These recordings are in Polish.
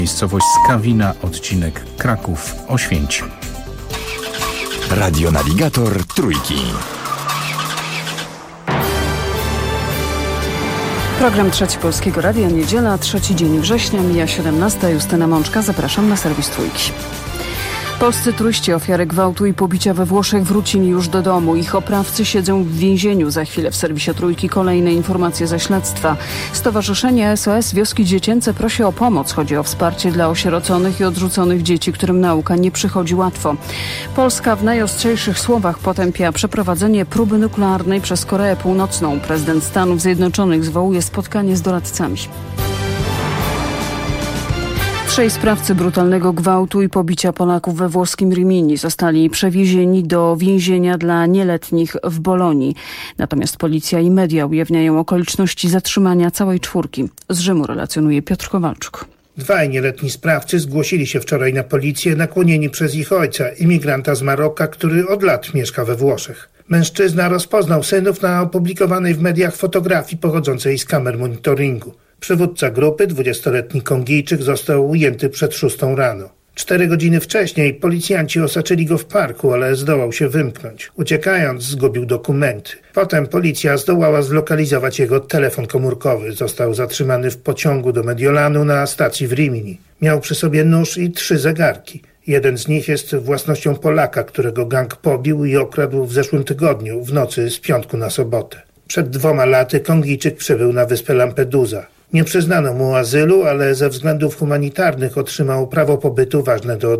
Miejscowość Skawina, odcinek Kraków-Oświęcim. Radionawigator Trójki. Program Trzeci Polskiego Radia, niedziela, 3 dzień września, mija 17. Justyna Mączka, zapraszam na serwis Trójki. Polscy turyści ofiary gwałtu i pobicia we Włoszech wrócili już do domu. Ich oprawcy siedzą w więzieniu. Za chwilę w serwisie Trójki kolejne informacje ze śledztwa. Stowarzyszenie SOS Wioski Dziecięce prosi o pomoc. Chodzi o wsparcie dla osieroconych i odrzuconych dzieci, którym nauka nie przychodzi łatwo. Polska w najostrzejszych słowach potępia przeprowadzenie próby nuklearnej przez Koreę Północną. Prezydent Stanów Zjednoczonych zwołuje spotkanie z doradcami. 3 sprawcy brutalnego gwałtu i pobicia Polaków we włoskim Rimini zostali przewiezieni do więzienia dla nieletnich w Bolonii. Natomiast policja i media ujawniają okoliczności zatrzymania całej 4. Z Rzymu relacjonuje Piotr Kowalczuk. 2 nieletni sprawcy zgłosili się wczoraj na policję, nakłonieni przez ich ojca, imigranta z Maroka, który od lat mieszka we Włoszech. Mężczyzna rozpoznał synów na opublikowanej w mediach fotografii pochodzącej z kamer monitoringu. Przywódca grupy, 20-letni Kongijczyk, został ujęty przed 6 rano. 4 godziny wcześniej policjanci osaczyli go w parku, ale zdołał się wymknąć. Uciekając, zgubił dokumenty. Potem policja zdołała zlokalizować jego telefon komórkowy. Został zatrzymany w pociągu do Mediolanu na stacji w Rimini. Miał przy sobie nóż i 3 zegarki. Jeden z nich jest własnością Polaka, którego gang pobił i okradł w zeszłym tygodniu, w nocy z piątku na sobotę. Przed 2 laty Kongijczyk przybył na wyspę Lampedusa. Nie przyznano mu azylu, ale ze względów humanitarnych otrzymał prawo pobytu ważne do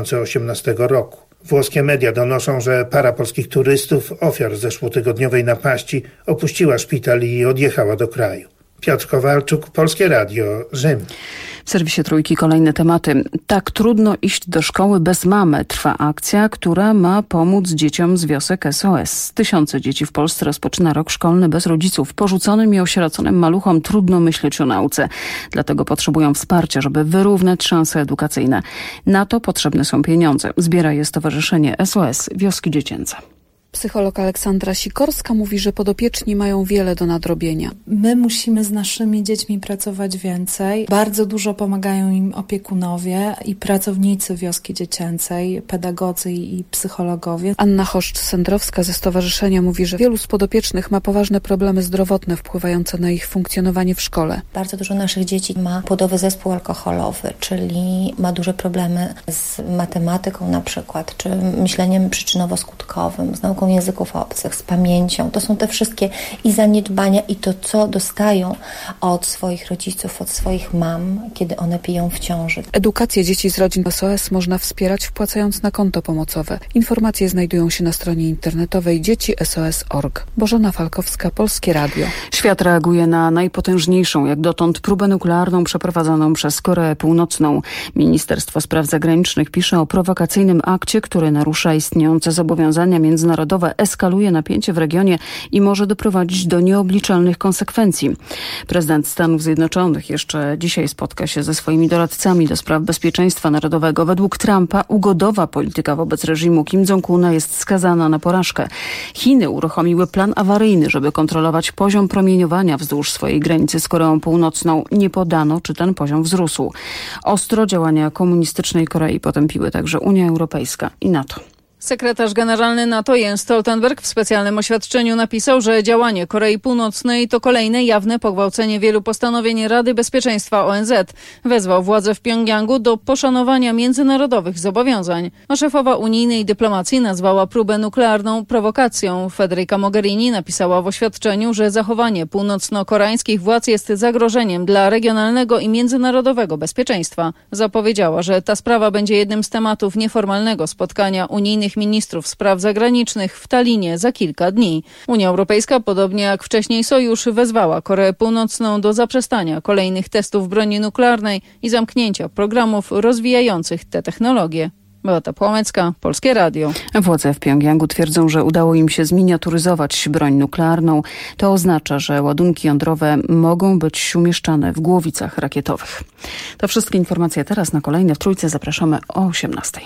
2018 roku. Włoskie media donoszą, że para polskich turystów, ofiar zeszłotygodniowej napaści, opuściła szpital i odjechała do kraju. Piotr Kowalczuk, Polskie Radio, Rzym. W serwisie Trójki kolejne tematy. Tak trudno iść do szkoły bez mamy. Trwa akcja, która ma pomóc dzieciom z wiosek SOS. Tysiące dzieci w Polsce rozpoczyna rok szkolny bez rodziców. Porzuconym i osieroconym maluchom trudno myśleć o nauce. Dlatego potrzebują wsparcia, żeby wyrównać szanse edukacyjne. Na to potrzebne są pieniądze. Zbiera je Stowarzyszenie SOS Wioski Dziecięce. Psycholog Aleksandra Sikorska mówi, że podopieczni mają wiele do nadrobienia. My musimy z naszymi dziećmi pracować więcej. Bardzo dużo pomagają im opiekunowie i pracownicy wioski dziecięcej, pedagodzy i psychologowie. Anna Choszcz-Sendrowska ze stowarzyszenia mówi, że wielu z podopiecznych ma poważne problemy zdrowotne wpływające na ich funkcjonowanie w szkole. Bardzo dużo naszych dzieci ma płodowy zespół alkoholowy, czyli ma duże problemy z matematyką na przykład, czy myśleniem przyczynowo-skutkowym, z nauką języków obcych, z pamięcią. To są te wszystkie i zaniedbania i to, co dostają od swoich rodziców, od swoich mam, kiedy one piją w ciąży. Edukację dzieci z rodzin SOS można wspierać wpłacając na konto pomocowe. Informacje znajdują się na stronie internetowej dziecisos.org. Bożena Falkowska, Polskie Radio. Świat reaguje na najpotężniejszą jak dotąd próbę nuklearną przeprowadzoną przez Koreę Północną. Ministerstwo Spraw Zagranicznych pisze o prowokacyjnym akcie, który narusza istniejące zobowiązania międzynarodowe, eskaluje napięcie w regionie i może doprowadzić do nieobliczalnych konsekwencji. Prezydent Stanów Zjednoczonych jeszcze dzisiaj spotka się ze swoimi doradcami do spraw bezpieczeństwa narodowego. Według Trumpa ugodowa polityka wobec reżimu Kim Jong-una jest skazana na porażkę. Chiny uruchomiły plan awaryjny, żeby kontrolować poziom promieniowania wzdłuż swojej granicy z Koreą Północną. Nie podano, czy ten poziom wzrósł. Ostro działania komunistycznej Korei potępiły także Unia Europejska i NATO. Sekretarz generalny NATO Jens Stoltenberg w specjalnym oświadczeniu napisał, że działanie Korei Północnej to kolejne jawne pogwałcenie wielu postanowień Rady Bezpieczeństwa ONZ. Wezwał władze w Pjongjangu do poszanowania międzynarodowych zobowiązań. A szefowa unijnej dyplomacji nazwała próbę nuklearną prowokacją. Federica Mogherini napisała w oświadczeniu, że zachowanie północno-koreańskich władz jest zagrożeniem dla regionalnego i międzynarodowego bezpieczeństwa. Zapowiedziała, że ta sprawa będzie jednym z tematów nieformalnego spotkania unijnych ministrów spraw zagranicznych w Tallinie za kilka dni. Unia Europejska, podobnie jak wcześniej Sojusz, wezwała Koreę Północną do zaprzestania kolejnych testów broni nuklearnej i zamknięcia programów rozwijających te technologie. Beata Płomecka, Polskie Radio. Władze w Pjongjangu twierdzą, że udało im się zminiaturyzować broń nuklearną. To oznacza, że ładunki jądrowe mogą być umieszczane w głowicach rakietowych. To wszystkie informacje teraz. Na kolejne w Trójce zapraszamy o 18:00.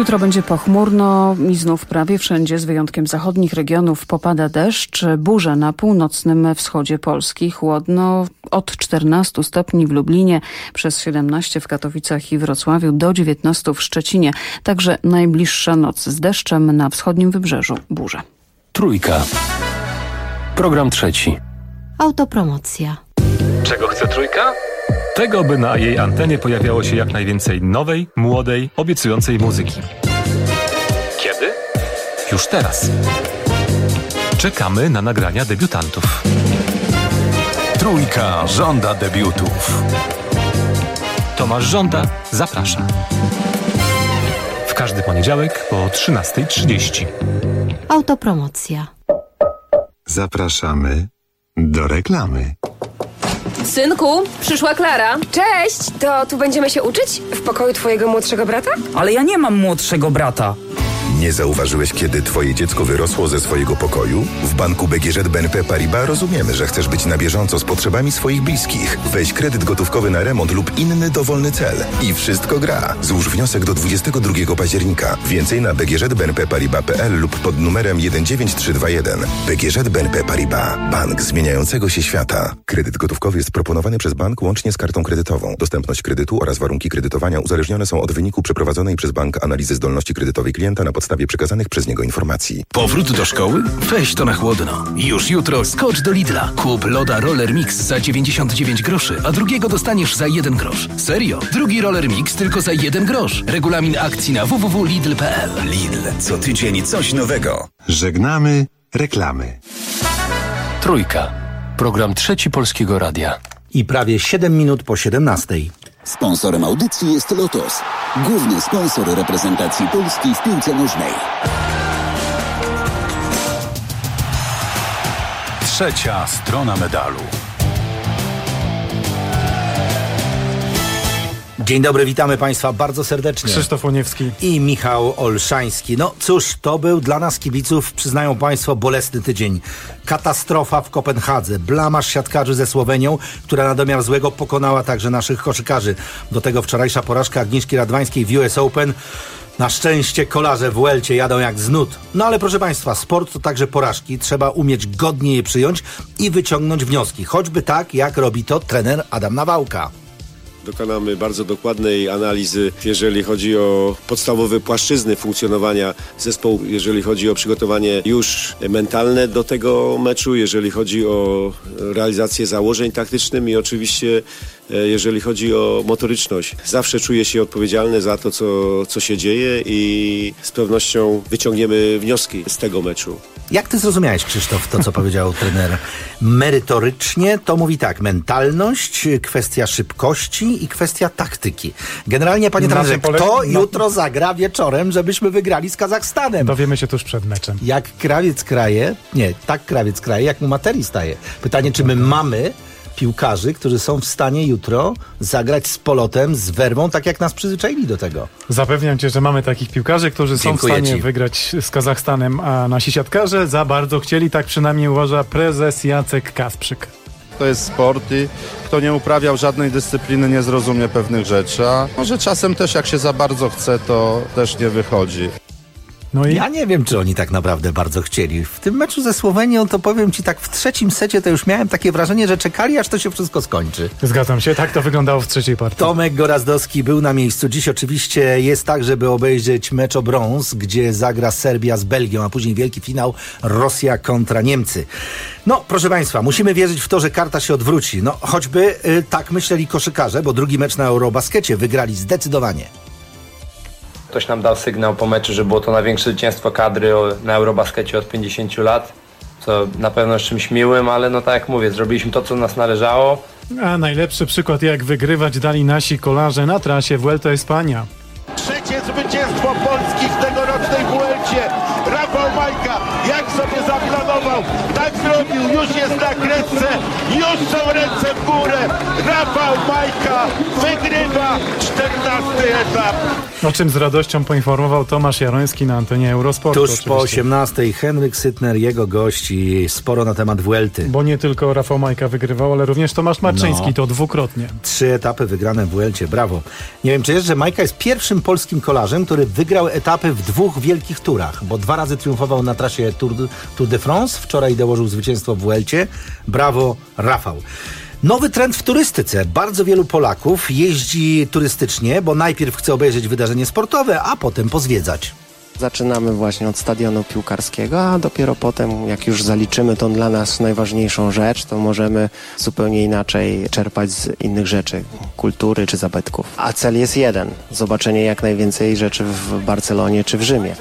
Jutro będzie pochmurno i znów prawie wszędzie, z wyjątkiem zachodnich regionów, popada deszcz. Burze na północnym wschodzie Polski. Chłodno od 14 stopni w Lublinie, przez 17 w Katowicach i Wrocławiu, do 19 w Szczecinie. Także najbliższa noc z deszczem, na wschodnim wybrzeżu burze. Trójka. Program trzeci. Autopromocja. Czego chce Trójka? Tego, by na jej antenie pojawiało się jak najwięcej nowej, młodej, obiecującej muzyki. Kiedy? Już teraz. Czekamy na nagrania debiutantów. Trójka żąda debiutów. Tomasz Żąda zaprasza. W każdy poniedziałek po 13:30. Autopromocja. Zapraszamy do reklamy. Synku, przyszła Klara. Cześć! To tu będziemy się uczyć? W pokoju twojego młodszego brata? Ale ja nie mam młodszego brata. Nie zauważyłeś, kiedy twoje dziecko wyrosło ze swojego pokoju? W banku BGŻ BNP Paribas rozumiemy, że chcesz być na bieżąco z potrzebami swoich bliskich. Weź kredyt gotówkowy na remont lub inny dowolny cel. I wszystko gra. Złóż wniosek do 22 października. Więcej na bgżbnpparibas.pl lub pod numerem 19321. BGŻ BNP Paribas. Bank zmieniającego się świata. Kredyt gotówkowy jest proponowany przez bank łącznie z kartą kredytową. Dostępność kredytu oraz warunki kredytowania uzależnione są od wyniku przeprowadzonej przez bank analizy zdolności kredytowej klienta na podstawie przekazanych przez niego informacji. Powrót do szkoły? Weź to na chłodno. Już jutro skocz do Lidla. Kup loda Roller Mix za 99 groszy, a drugiego dostaniesz za 1 grosz. Serio? Drugi Roller Mix tylko za 1 grosz. Regulamin akcji na www.lidl.pl. Lidl. Co tydzień coś nowego. Żegnamy reklamy. Trójka. Program trzeci Polskiego Radia. I prawie 7 minut po 17. Sponsorem audycji jest Lotos, główny sponsor reprezentacji Polski w piłce nożnej. Trzecia strona medalu. Dzień dobry, witamy Państwa bardzo serdecznie. Krzysztof Łoniewski i Michał Olszański. No cóż, to był dla nas kibiców, przyznają Państwo, bolesny tydzień. Katastrofa w Kopenhadze, blamaż siatkarzy ze Słowenią, która na domiar złego pokonała także naszych koszykarzy. Do tego wczorajsza porażka Agnieszki Radwańskiej w US Open. Na szczęście kolarze w Welcie jadą jak z nut. No ale proszę Państwa, sport to także porażki. Trzeba umieć godnie je przyjąć i wyciągnąć wnioski. Choćby tak, jak robi to trener Adam Nawałka. Dokonamy bardzo dokładnej analizy, jeżeli chodzi o podstawowe płaszczyzny funkcjonowania zespołu, jeżeli chodzi o przygotowanie już mentalne do tego meczu, jeżeli chodzi o realizację założeń taktycznych i oczywiście jeżeli chodzi o motoryczność. Zawsze czuję się odpowiedzialny za to, co się dzieje i z pewnością wyciągniemy wnioski z tego meczu. Jak ty zrozumiałeś, Krzysztof, to co powiedział trener? Merytorycznie to mówi tak, mentalność, kwestia szybkości i kwestia taktyki. Generalnie, panie trenerze, kto jutro zagra wieczorem, żebyśmy wygrali z Kazachstanem? Dowiemy się tuż przed meczem. Jak krawiec kraje, krawiec kraje, jak mu materii staje. Pytanie, czy my mamy piłkarzy, którzy są w stanie jutro zagrać z polotem, z werwą, tak jak nas przyzwyczaili do tego. Zapewniam cię, że mamy takich piłkarzy, którzy są w stanie wygrać z Kazachstanem, a nasi siatkarze za bardzo chcieli, tak przynajmniej uważa prezes Jacek Kasprzyk. To jest sport i kto nie uprawiał żadnej dyscypliny, nie zrozumie pewnych rzeczy, a może czasem też jak się za bardzo chce, to też nie wychodzi. No i ja nie wiem, czy oni tak naprawdę bardzo chcieli. W tym meczu ze Słowenią, to powiem ci tak, w trzecim secie to już miałem takie wrażenie, że czekali, aż to się wszystko skończy. Zgadzam się, tak to wyglądało w trzeciej partii. Tomek Gorazdowski był na miejscu. Dziś oczywiście jest tak, żeby obejrzeć mecz o brąz, gdzie zagra Serbia z Belgią, a później wielki finał Rosja kontra Niemcy. No, proszę Państwa, musimy wierzyć w to, że karta się odwróci. No, choćby tak myśleli koszykarze, bo drugi mecz na Eurobaskecie wygrali zdecydowanie. Ktoś nam dał sygnał po meczu, że było to największe zwycięstwo kadry na Eurobaskecie od 50 lat, co na pewno jest czymś miłym, ale no tak jak mówię, zrobiliśmy to, co nas należało. A najlepszy przykład, jak wygrywać, dali nasi kolarze na trasie Vuelta Espania. Trzecie zwycięstwo Polski w tegorocznej Vuelcie. Rafał Majka, jak sobie zaplanował, tak zrobił, już jest na kresce, już są ręce w górę. Rafał Majka wygrywa 14 etap. O czym z radością poinformował Tomasz Jaroński na antenie Eurosportu. Tuż po 18:00 Henryk Sytner, jego gość i sporo na temat Vuelty. Bo nie tylko Rafał Majka wygrywał, ale również Tomasz Marczyński, to dwukrotnie. 3 etapy wygrane w Vuelcie, brawo. Nie wiem, czy jest, że Majka jest pierwszym polskim kolarzem, który wygrał etapy w 2 wielkich turach, bo 2 razy triumfował na trasie Tour de France, wczoraj dołożył zwycięstwo w Vuelcie. Brawo, Rafał. Nowy trend w turystyce. Bardzo wielu Polaków jeździ turystycznie, bo najpierw chce obejrzeć wydarzenie sportowe, a potem pozwiedzać. Zaczynamy właśnie od stadionu piłkarskiego, a dopiero potem, jak już zaliczymy tą dla nas najważniejszą rzecz, to możemy zupełnie inaczej czerpać z innych rzeczy, kultury czy zabytków. A cel jest jeden, zobaczenie jak najwięcej rzeczy w Barcelonie czy w Rzymie.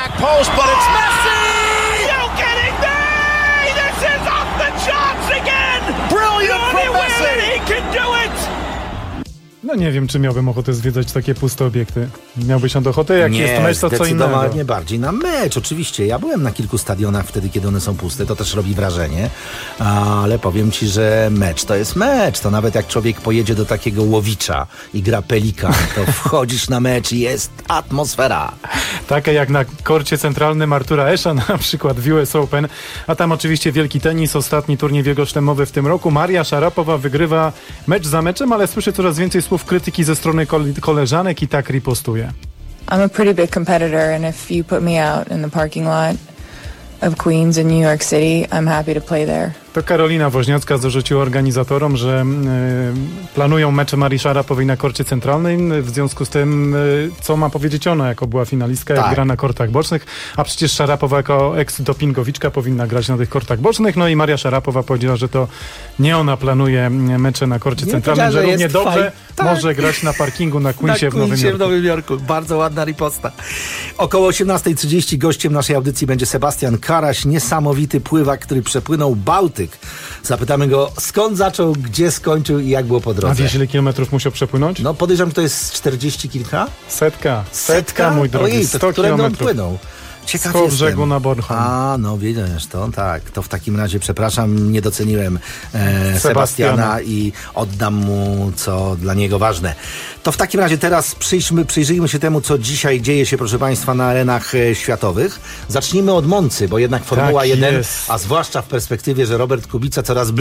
No nie wiem, czy miałbym ochotę zwiedzać takie puste obiekty. Miałbyś on ochotę? Jak nie, jest mecz, to co innego. Zdecydowanie bardziej na mecz, oczywiście. Ja byłem na kilku stadionach wtedy, kiedy one są puste. To też robi wrażenie. Ale powiem ci, że mecz to jest mecz. To nawet jak człowiek pojedzie do takiego Łowicza i gra Pelikan, to wchodzisz na mecz i jest atmosfera. Taka jak na korcie centralnym Artura Esza, na przykład w US Open. A tam oczywiście wielki tenis, ostatni turniej wielkoszlemowy w tym roku. Maria Szarapowa wygrywa mecz za meczem, ale słyszę coraz więcej słów krytyki ze strony koleżanek i tak ripostuje. I'm a pretty big competitor and if you put me out in the parking lot of Queens in New York City, I'm happy to play there. To Karolina Woźniacka zarzuciła organizatorom, że planują mecze Marii Szarapowej na korcie centralnym, w związku z tym, co ma powiedzieć ona, jako była finalistka, jak gra na kortach bocznych, a przecież Szarapowa jako eks-dopingowiczka powinna grać na tych kortach bocznych, no i Maria Szarapowa powiedziała, że to nie ona planuje mecze na korcie centralnym, że równie dobrze może grać na parkingu na Queensie w Nowym Jorku. Bardzo ładna riposta. Około 18:30 gościem naszej audycji będzie Sebastian Karaś, niesamowity pływak, który przepłynął Bałtyk. Zapytamy go, skąd zaczął, gdzie skończył i jak było po drodze. A wiesz, ile kilometrów musiał przepłynąć? No podejrzewam, że to jest 40 kilka? Setka, mój drogi. Ojej, 100 kilometrów. Płynął. Ciekaw jestem. Brzegu na Bornholm. A, no widzisz, to tak. To w takim razie, przepraszam, nie doceniłem Sebastiana i oddam mu, co dla niego ważne. To w takim razie teraz przyjrzyjmy się temu, co dzisiaj dzieje się, proszę Państwa, na arenach światowych. Zacznijmy od Moncy, bo jednak Formuła 1, a zwłaszcza w perspektywie, że Robert Kubica coraz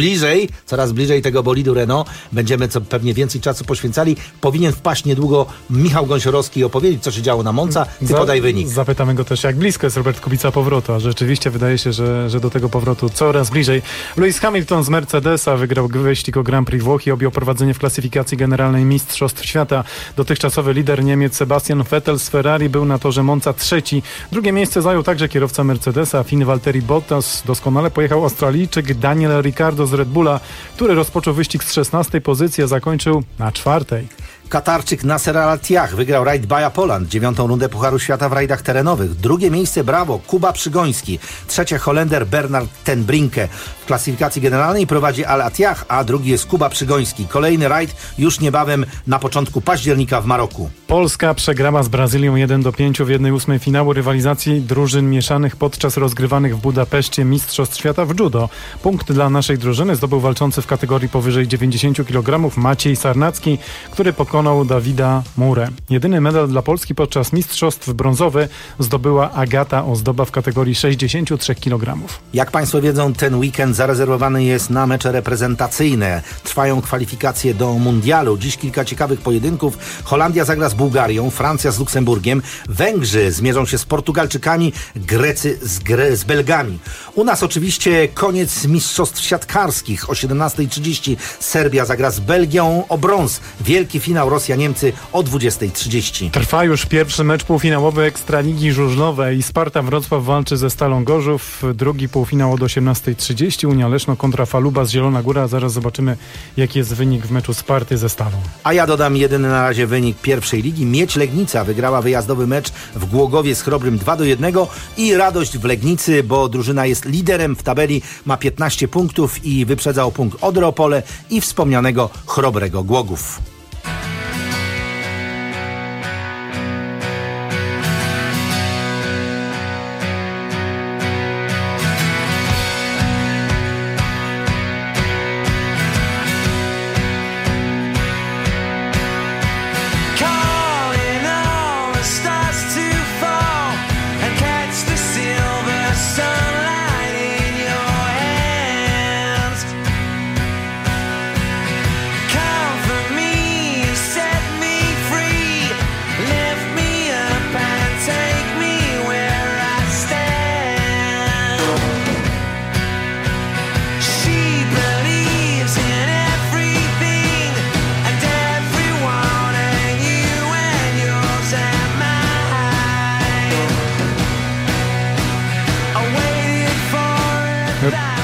bliżej tego bolidu Renault, będziemy pewnie więcej czasu poświęcali. Powinien wpaść niedługo Michał Gąsiorowski i opowiedzieć, co się działo na Monza. Ty podaj wynik. Zapytamy go też, jak blisko jest Robert Kubica powrotu, a rzeczywiście wydaje się, że do tego powrotu coraz bliżej. Lewis Hamilton z Mercedesa wygrał wyścig o Grand Prix Włoch i objął prowadzenie w klasyfikacji generalnej Mistrzostw Świata. Dotychczasowy lider Niemiec Sebastian Vettel z Ferrari był na torze Monza trzeci. Drugie miejsce zajął także kierowca Mercedesa, Finn Valtteri Bottas. Doskonale pojechał Australijczyk Daniel Ricciardo z Red Bulla, który rozpoczął wyścig z 16. pozycji, a zakończył na 4. Katarczyk Nasser Al-Attiyah wygrał rajd Baja Poland, 9. rundę Pucharu Świata w rajdach terenowych. Drugie miejsce brawo Kuba Przygoński. Trzecie Holender Bernard ten Brinke. W klasyfikacji generalnej prowadzi Al-Attiyah, a drugi jest Kuba Przygoński. Kolejny rajd już niebawem na początku października w Maroku. Polska przegrała z Brazylią 1-5 w 1/8 finału rywalizacji drużyn mieszanych podczas rozgrywanych w Budapeszcie Mistrzostw Świata w judo. Punkt dla naszej drużyny zdobył walczący w kategorii powyżej 90 kg Maciej Sarnacki, który pokonał Dawida Murę. Jedyny medal dla Polski podczas mistrzostw brązowy zdobyła Agata Ozdoba w kategorii 63 kg. Jak Państwo wiedzą, ten weekend zarezerwowany jest na mecze reprezentacyjne. Trwają kwalifikacje do mundialu. Dziś kilka ciekawych pojedynków. Holandia zagra z Bułgarią, Francja z Luksemburgiem, Węgrzy zmierzą się z Portugalczykami, Grecy z Belgami. U nas oczywiście koniec mistrzostw siatkarskich. O 17:30 Serbia zagra z Belgią o brąz. Wielki finał Rosja-Niemcy o 20:30. Trwa już pierwszy mecz półfinałowy Ekstraligi Żużlowej. Sparta Wrocław walczy ze Stalą Gorzów. Drugi półfinał od 18:30. Unia Leszno kontra Faluba z Zielona Góra. Zaraz zobaczymy, jaki jest wynik w meczu Sparty ze Stalą. A ja dodam jedyny na razie wynik pierwszej ligi. Miedź Legnica wygrała wyjazdowy mecz w Głogowie z Chrobrym 2-1 i radość w Legnicy, bo drużyna jest liderem w tabeli, ma 15 punktów i wyprzedza o punkt Odrę Opole i wspomnianego Chrobrego Głogów.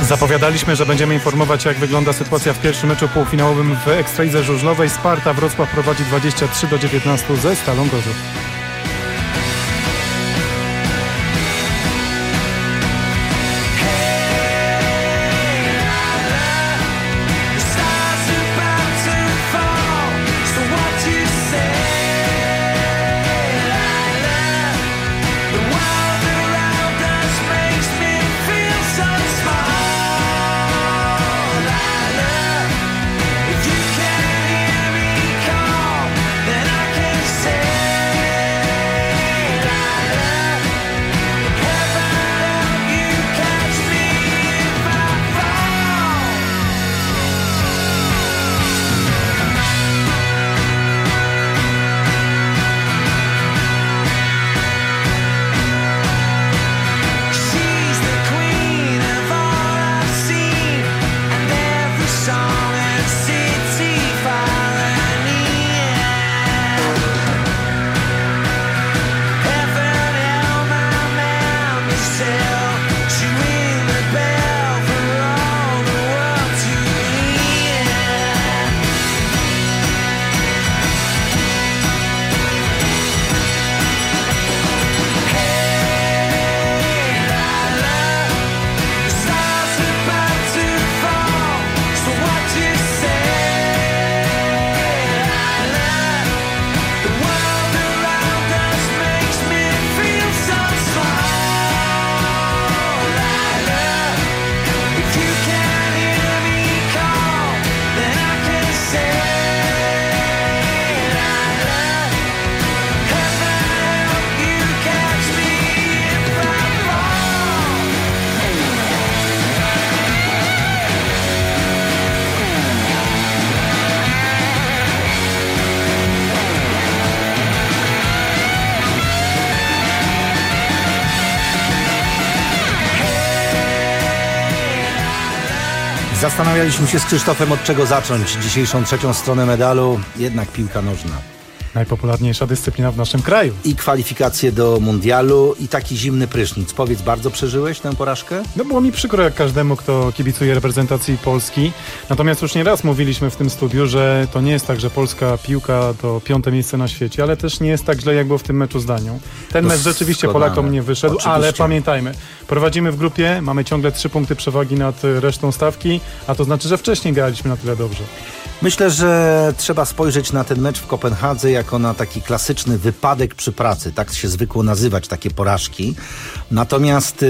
Zapowiadaliśmy, że będziemy informować, jak wygląda sytuacja w pierwszym meczu półfinałowym w Ekstralidze Żużlowej. Sparta Wrocław prowadzi 23-19 ze Stalą Gorzów. Zastanawialiśmy się z Krzysztofem, od czego zacząć dzisiejszą trzecią stronę medalu. Jednak piłka nożna. Najpopularniejsza dyscyplina w naszym kraju. I kwalifikacje do mundialu i taki zimny prysznic. Powiedz, bardzo przeżyłeś tę porażkę? No było mi przykro jak każdemu, kto kibicuje reprezentacji Polski. Natomiast już nieraz mówiliśmy w tym studiu, że to nie jest tak, że polska piłka to 5. miejsce na świecie, ale też nie jest tak źle, jak było w tym meczu z Danią. Ten mecz rzeczywiście Polakom nie wyszedł, oczywiście. Ale pamiętajmy, prowadzimy w grupie, mamy ciągle 3 punkty przewagi nad resztą stawki, a to znaczy, że wcześniej graliśmy na tyle dobrze. Myślę, że trzeba spojrzeć na ten mecz w Kopenhadze jako na taki klasyczny wypadek przy pracy. Tak się zwykło nazywać takie porażki. Natomiast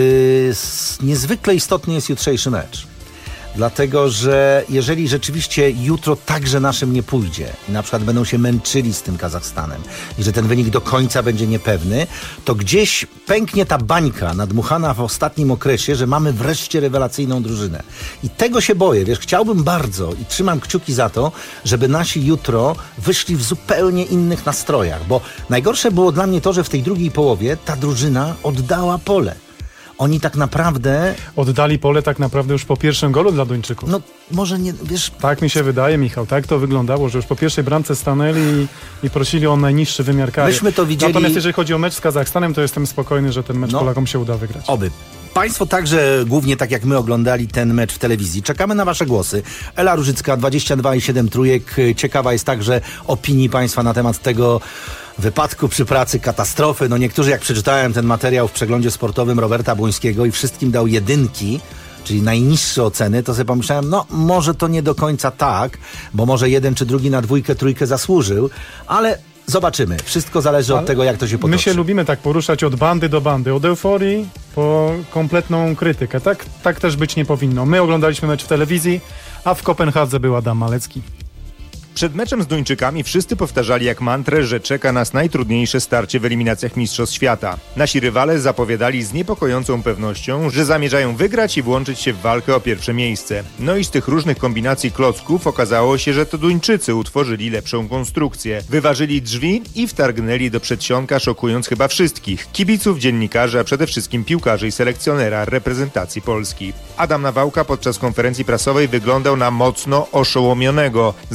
niezwykle istotny jest jutrzejszy mecz. Dlatego, że jeżeli rzeczywiście jutro także naszym nie pójdzie i na przykład będą się męczyli z tym Kazachstanem i że ten wynik do końca będzie niepewny, to gdzieś pęknie ta bańka nadmuchana w ostatnim okresie, że mamy wreszcie rewelacyjną drużynę. I tego się boję. Wiesz, chciałbym bardzo i trzymam kciuki za to, żeby nasi jutro wyszli w zupełnie innych nastrojach, bo najgorsze było dla mnie to, że w tej drugiej połowie ta drużyna oddała pole. Oni tak naprawdę... Oddali pole tak naprawdę już po pierwszym golu dla Duńczyków. No może nie, wiesz... Tak mi się wydaje, Michał, tak to wyglądało, że już po pierwszej bramce stanęli i prosili o najniższy wymiar kary. Myśmy to widzieli... Natomiast jeżeli chodzi o mecz z Kazachstanem, to jestem spokojny, że ten mecz Polakom się uda wygrać. Oby. Państwo także, głównie tak jak my, oglądali ten mecz w telewizji. Czekamy na wasze głosy. Ela Różycka, 22,7 trójek. Ciekawa jest także opinii państwa na temat tego wypadku przy pracy, katastrofy. No niektórzy, jak przeczytałem ten materiał w przeglądzie sportowym Roberta Błońskiego i wszystkim dał 1, czyli najniższe oceny, to sobie pomyślałem, no może to nie do końca tak, bo może 1 czy drugi na 2, 3 zasłużył, ale zobaczymy. Wszystko zależy od tego, jak to się potoczy. My się lubimy tak poruszać od bandy do bandy, od euforii po kompletną krytykę. Tak też być nie powinno. My oglądaliśmy mecz w telewizji, a w Kopenhadze był Adam Malecki. Przed meczem z Duńczykami wszyscy powtarzali jak mantrę, że czeka nas najtrudniejsze starcie w eliminacjach Mistrzostw Świata. Nasi rywale zapowiadali z niepokojącą pewnością, że zamierzają wygrać i włączyć się w walkę o pierwsze miejsce. No i z tych różnych kombinacji klocków okazało się, że to Duńczycy utworzyli lepszą konstrukcję. Wyważyli drzwi i wtargnęli do przedsionka, szokując chyba wszystkich. Kibiców, dziennikarzy, a przede wszystkim piłkarzy i selekcjonera reprezentacji Polski. Adam Nawałka podczas konferencji prasowej wyglądał na mocno oszołomionego. Z niepewnym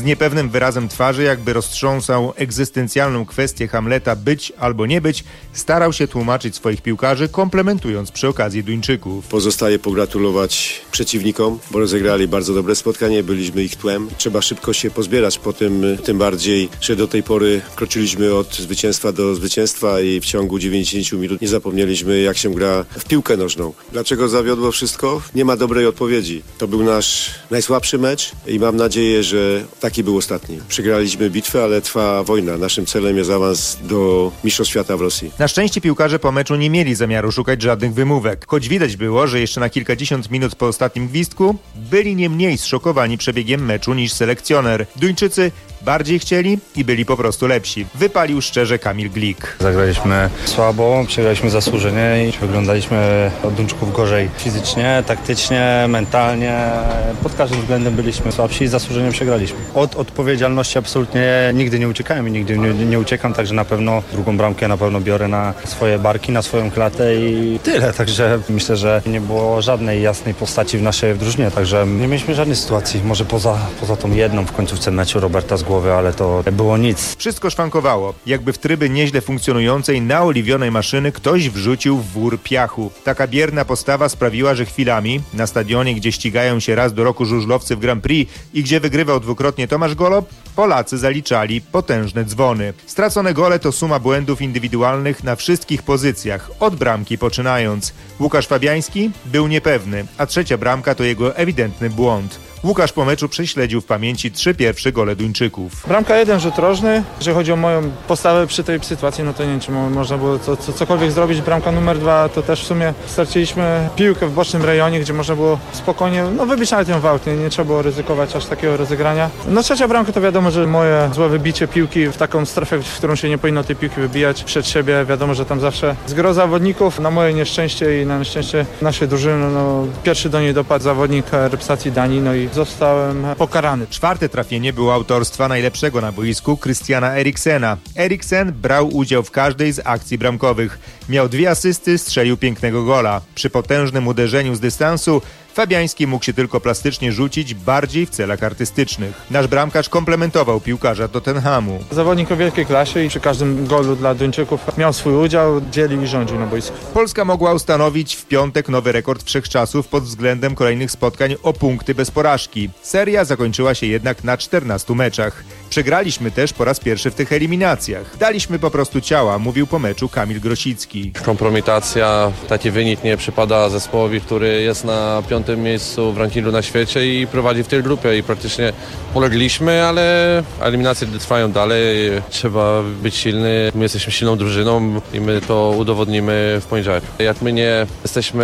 poważnym wyrazem twarzy, jakby roztrząsał egzystencjalną kwestię Hamleta być albo nie być, starał się tłumaczyć swoich piłkarzy, komplementując przy okazji Duńczyków. Pozostaje pogratulować przeciwnikom, bo rozegrali bardzo dobre spotkanie, byliśmy ich tłem. Trzeba szybko się pozbierać po tym bardziej, że do tej pory kroczyliśmy od zwycięstwa do zwycięstwa i w ciągu 90 minut nie zapomnieliśmy, jak się gra w piłkę nożną. Dlaczego zawiodło wszystko? Nie ma dobrej odpowiedzi. To był nasz najsłabszy mecz i mam nadzieję, że taki był ostatni. Przegraliśmy bitwę, ale trwa wojna. Naszym celem jest awans do Mistrzostw Świata w Rosji. Na szczęście piłkarze po meczu nie mieli zamiaru szukać żadnych wymówek. Choć widać było, że jeszcze na kilkadziesiąt minut po ostatnim gwizdku byli nie mniej zszokowani przebiegiem meczu niż selekcjoner. Duńczycy bardziej chcieli i byli po prostu lepsi. Wypalił szczerze Kamil Glik. Zagraliśmy słabo, przegraliśmy zasłużenie i wyglądaliśmy od Duńczyków gorzej fizycznie, taktycznie, mentalnie. Pod każdym względem byliśmy słabsi i zasłużenie przegraliśmy. Od odpowiedzialności absolutnie nigdy nie uciekałem i nigdy nie uciekam, także na pewno drugą bramkę na pewno biorę na swoje barki, na swoją klatę i tyle. Także myślę, że nie było żadnej jasnej postaci w naszej drużynie, także nie mieliśmy żadnej sytuacji, może poza tą jedną w końcówce meczu Roberta z głowy, ale to było nic. Wszystko szwankowało. Jakby w tryby nieźle funkcjonującej, naoliwionej maszyny ktoś wrzucił w wór piachu. Taka bierna postawa sprawiła, że chwilami na stadionie, gdzie ścigają się raz do roku żużlowcy w Grand Prix i gdzie wygrywał dwukrotnie Tomasz Golob, Polacy zaliczali potężne dzwony. Stracone gole to suma błędów indywidualnych na wszystkich pozycjach, od bramki poczynając. Łukasz Fabiański był niepewny, a trzecia bramka to jego ewidentny błąd. Łukasz po meczu prześledził w pamięci 3 pierwsze gole Duńczyków. Bramka 1, rzut rożny. Jeżeli chodzi o moją postawę przy tej sytuacji, no to nie wiem, czy można było cokolwiek zrobić. Bramka numer 2 to też w sumie straciliśmy piłkę w bocznym rejonie, gdzie można było spokojnie wybić nawet ją w aut. Nie trzeba było ryzykować aż takiego rozegrania. No trzecia bramka to wiadomo, że moje złe wybicie piłki w taką strefę, w którą się nie powinno tej piłki wybijać przed siebie. Wiadomo, że tam zawsze zgro zawodników. Na moje nieszczęście i na nieszczęście naszej drużyny, pierwszy do niej dopadł zawodnik reprezentacji Danii, no i zostałem pokarany. 4. trafienie było autorstwa najlepszego na boisku Christiana Eriksena. Eriksen brał udział w każdej z akcji bramkowych. Miał 2 asysty, strzelił pięknego gola. Przy potężnym uderzeniu z dystansu Fabiański mógł się tylko plastycznie rzucić, bardziej w celach artystycznych. Nasz bramkarz komplementował piłkarza Tottenhamu. Zawodnik o wielkiej klasie i przy każdym golu dla Duńczyków miał swój udział, dzielił i rządził na boisku. Polska mogła ustanowić w piątek nowy rekord wszechczasów pod względem kolejnych spotkań o punkty bez porażki. Seria zakończyła się jednak na 14 meczach. Przegraliśmy też po raz pierwszy w tych eliminacjach. Daliśmy po prostu ciała, mówił po meczu Kamil Grosicki. Kompromitacja, taki wynik nie przypada zespołowi, który jest na 5. miejscu w rankingu na świecie i prowadzi w tej grupie i praktycznie polegliśmy, ale eliminacje trwają dalej. Trzeba być silny, my jesteśmy silną drużyną i my to udowodnimy w poniedziałek. Jak my nie jesteśmy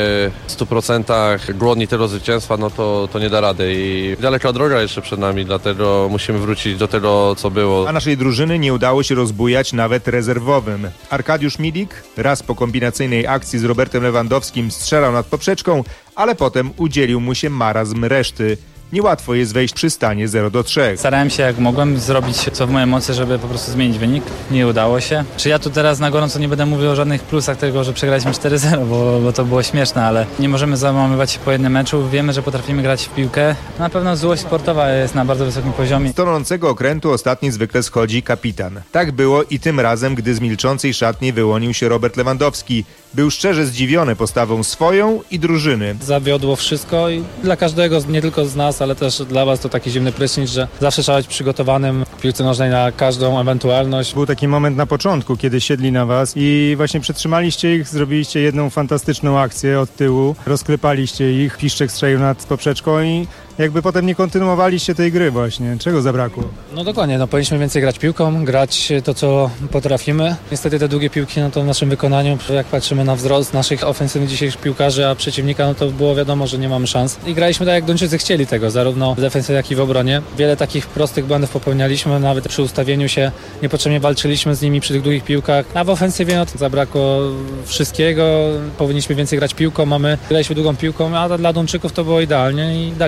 w 100% głodni tego zwycięstwa, no to nie da rady i daleka droga jeszcze przed nami, dlatego musimy wrócić do tego, co było. A naszej drużyny nie udało się rozbujać nawet rezerwowym. Arkadiusz Milik raz po kombinacyjnej akcji z Robertem Lewandowskim strzelał nad poprzeczką, ale potem udzielił mu się marazm reszty. Niełatwo jest wejść przy stanie 0-3. Starałem się jak mogłem zrobić co w mojej mocy, żeby po prostu zmienić wynik. Nie udało się. Czy ja tu teraz na gorąco nie będę mówił o żadnych plusach tego, że przegraliśmy 4-0, bo to było śmieszne, ale nie możemy załamywać się po jednym meczu. Wiemy, że potrafimy grać w piłkę. Na pewno złość sportowa jest na bardzo wysokim poziomie. Z tonącego okrętu ostatni zwykle schodzi kapitan. Tak było i tym razem, gdy z milczącej szatni wyłonił się Robert Lewandowski. Był szczerze zdziwiony postawą swoją i drużyny. Zawiodło wszystko i dla każdego, nie tylko z nas, ale też dla was to taki zimny prysznic, że zawsze trzeba być przygotowanym w piłce nożnej na każdą ewentualność. Był taki moment na początku, kiedy siedli na was i właśnie przetrzymaliście ich, zrobiliście jedną fantastyczną akcję od tyłu, rozklepaliście ich, Piszczek strzelił nad poprzeczką i jakby potem nie kontynuowaliście tej gry właśnie. Czego zabrakło? No dokładnie, powinniśmy więcej grać piłką, grać to, co potrafimy. Niestety te długie piłki, to w naszym wykonaniu, jak patrzymy na wzrost naszych ofensywnych dzisiejszych piłkarzy, a przeciwnika, to było wiadomo, że nie mamy szans. I graliśmy tak, jak Duńczycy chcieli tego, zarówno w defensywie, jak i w obronie. Wiele takich prostych błędów popełnialiśmy, nawet przy ustawieniu się niepotrzebnie walczyliśmy z nimi przy tych długich piłkach. A w ofensywie zabrakło wszystkiego, powinniśmy więcej grać piłką, graliśmy długą piłką, a dla Duńczyków to było idealnie i daliśmy się tak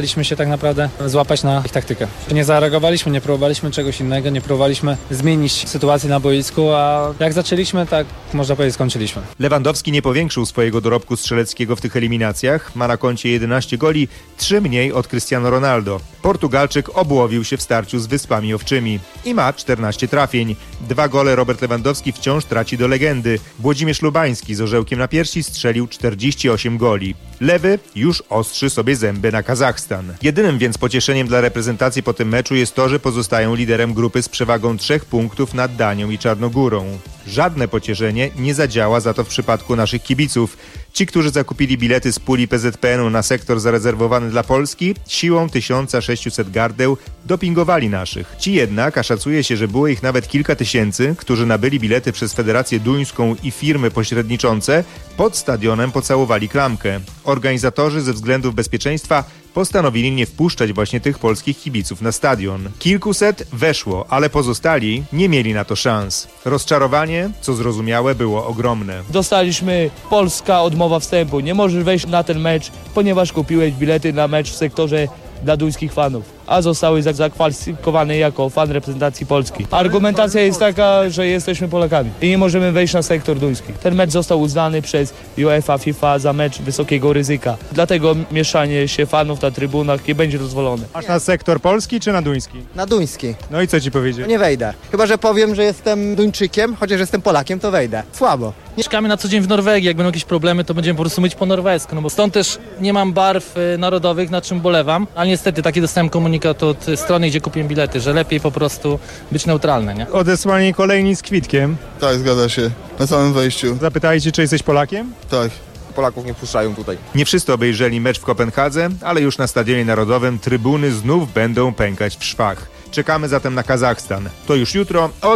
tak naprawdę złapać na ich taktykę. Nie zareagowaliśmy, nie próbowaliśmy czegoś innego, nie próbowaliśmy zmienić sytuację na boisku, a jak zaczęliśmy, tak można powiedzieć skończyliśmy. Lewandowski nie powiększył swojego dorobku strzeleckiego w tych eliminacjach. Ma na koncie 11 goli, 3 mniej od Cristiano Ronaldo. Portugalczyk obłowił się w starciu z Wyspami Owczymi i ma 14 trafień. 2 gole Robert Lewandowski wciąż traci do legendy. Włodzimierz Lubański z orzełkiem na piersi strzelił 48 goli. Lewy już ostrzy sobie zęby na Kazachstan. Jedynym więc pocieszeniem dla reprezentacji po tym meczu jest to, że pozostają liderem grupy z przewagą 3 punktów nad Danią i Czarnogórą. Żadne pocieszenie nie zadziała za to w przypadku naszych kibiców. Ci, którzy zakupili bilety z puli PZPN-u na sektor zarezerwowany dla Polski, siłą 1600 gardeł dopingowali naszych. Ci jednak, a szacuje się, że było ich nawet kilka tysięcy, którzy nabyli bilety przez Federację Duńską i firmy pośredniczące, pod stadionem pocałowali klamkę. Organizatorzy ze względów bezpieczeństwa postanowili nie wpuszczać właśnie tych polskich kibiców na stadion. Kilkuset weszło, ale pozostali nie mieli na to szans. Rozczarowanie, co zrozumiałe, było ogromne. Dostaliśmy Polska odmowa wstępu. Nie możesz wejść na ten mecz, ponieważ kupiłeś bilety na mecz w sektorze dla duńskich fanów, a zostały zakwalifikowane jako fan reprezentacji Polski. Argumentacja jest taka, że jesteśmy Polakami i nie możemy wejść na sektor duński. Ten mecz został uznany przez UEFA, FIFA za mecz wysokiego ryzyka. Dlatego mieszanie się fanów na trybunach nie będzie dozwolone. Masz na sektor polski czy na duński? Na duński. No i co ci powiedzieć? Nie wejdę. Chyba że powiem, że jestem Duńczykiem, chociaż jestem Polakiem, to wejdę. Słabo. Mieszkamy na co dzień w Norwegii, jak będą jakieś problemy, to będziemy po prostu mówić po norwesku, no bo stąd też nie mam barw narodowych, na czym bolewam, ale niestety taki dostałem komunikat od strony, gdzie kupiłem bilety, że lepiej po prostu być neutralny, nie? Odesłanie kolejni z kwitkiem. Tak, zgadza się. Na samym wejściu. Zapytali cię, czy jesteś Polakiem? Tak. Polaków nie puszczają tutaj. Nie wszyscy obejrzeli mecz w Kopenhadze, ale już na Stadionie Narodowym trybuny znów będą pękać w szwach. Czekamy zatem na Kazachstan. To już jutro o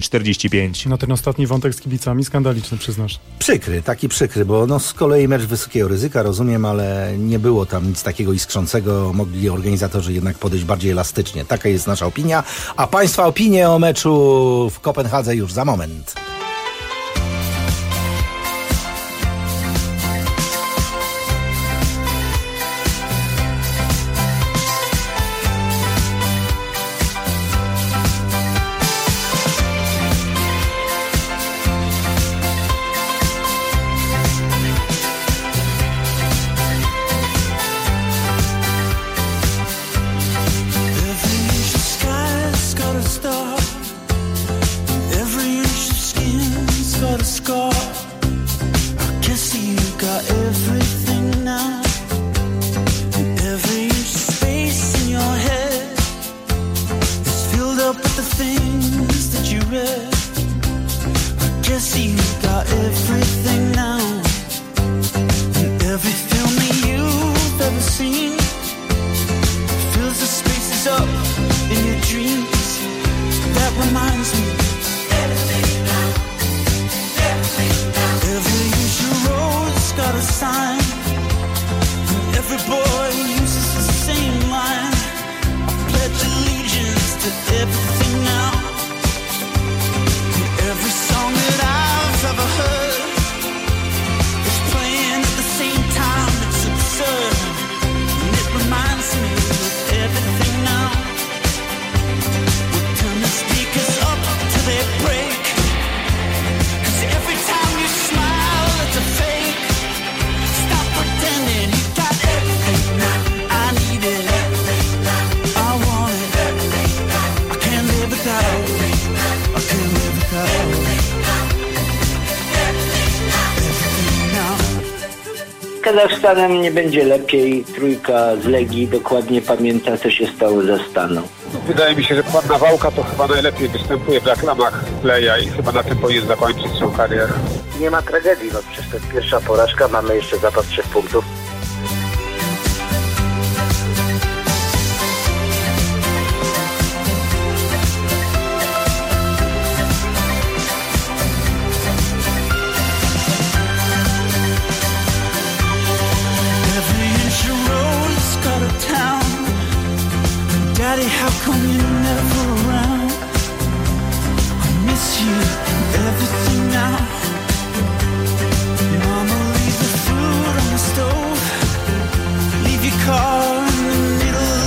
20:45. No ten ostatni wątek z kibicami skandaliczny, przyznasz. Taki przykry, bo z kolei mecz wysokiego ryzyka, rozumiem, ale nie było tam nic takiego iskrzącego. Mogli organizatorzy jednak podejść bardziej elastycznie. Taka jest nasza opinia. A Państwa opinie o meczu w Kopenhadze już za moment. Kazachstanem nie będzie lepiej. Trójka z Legii dokładnie pamięta, co się stało ze Staną. Wydaje mi się, że pan Nawałka to chyba najlepiej występuje w reklamach Leja i chyba na tym powinien zakończyć swoją karierę. Nie ma tragedii, przecież to jest pierwsza porażka, mamy jeszcze zapas 3 punktów. Daddy, how come you're never around? I miss you and everything now. Mama, leave the food on the stove. Leave your car in the middle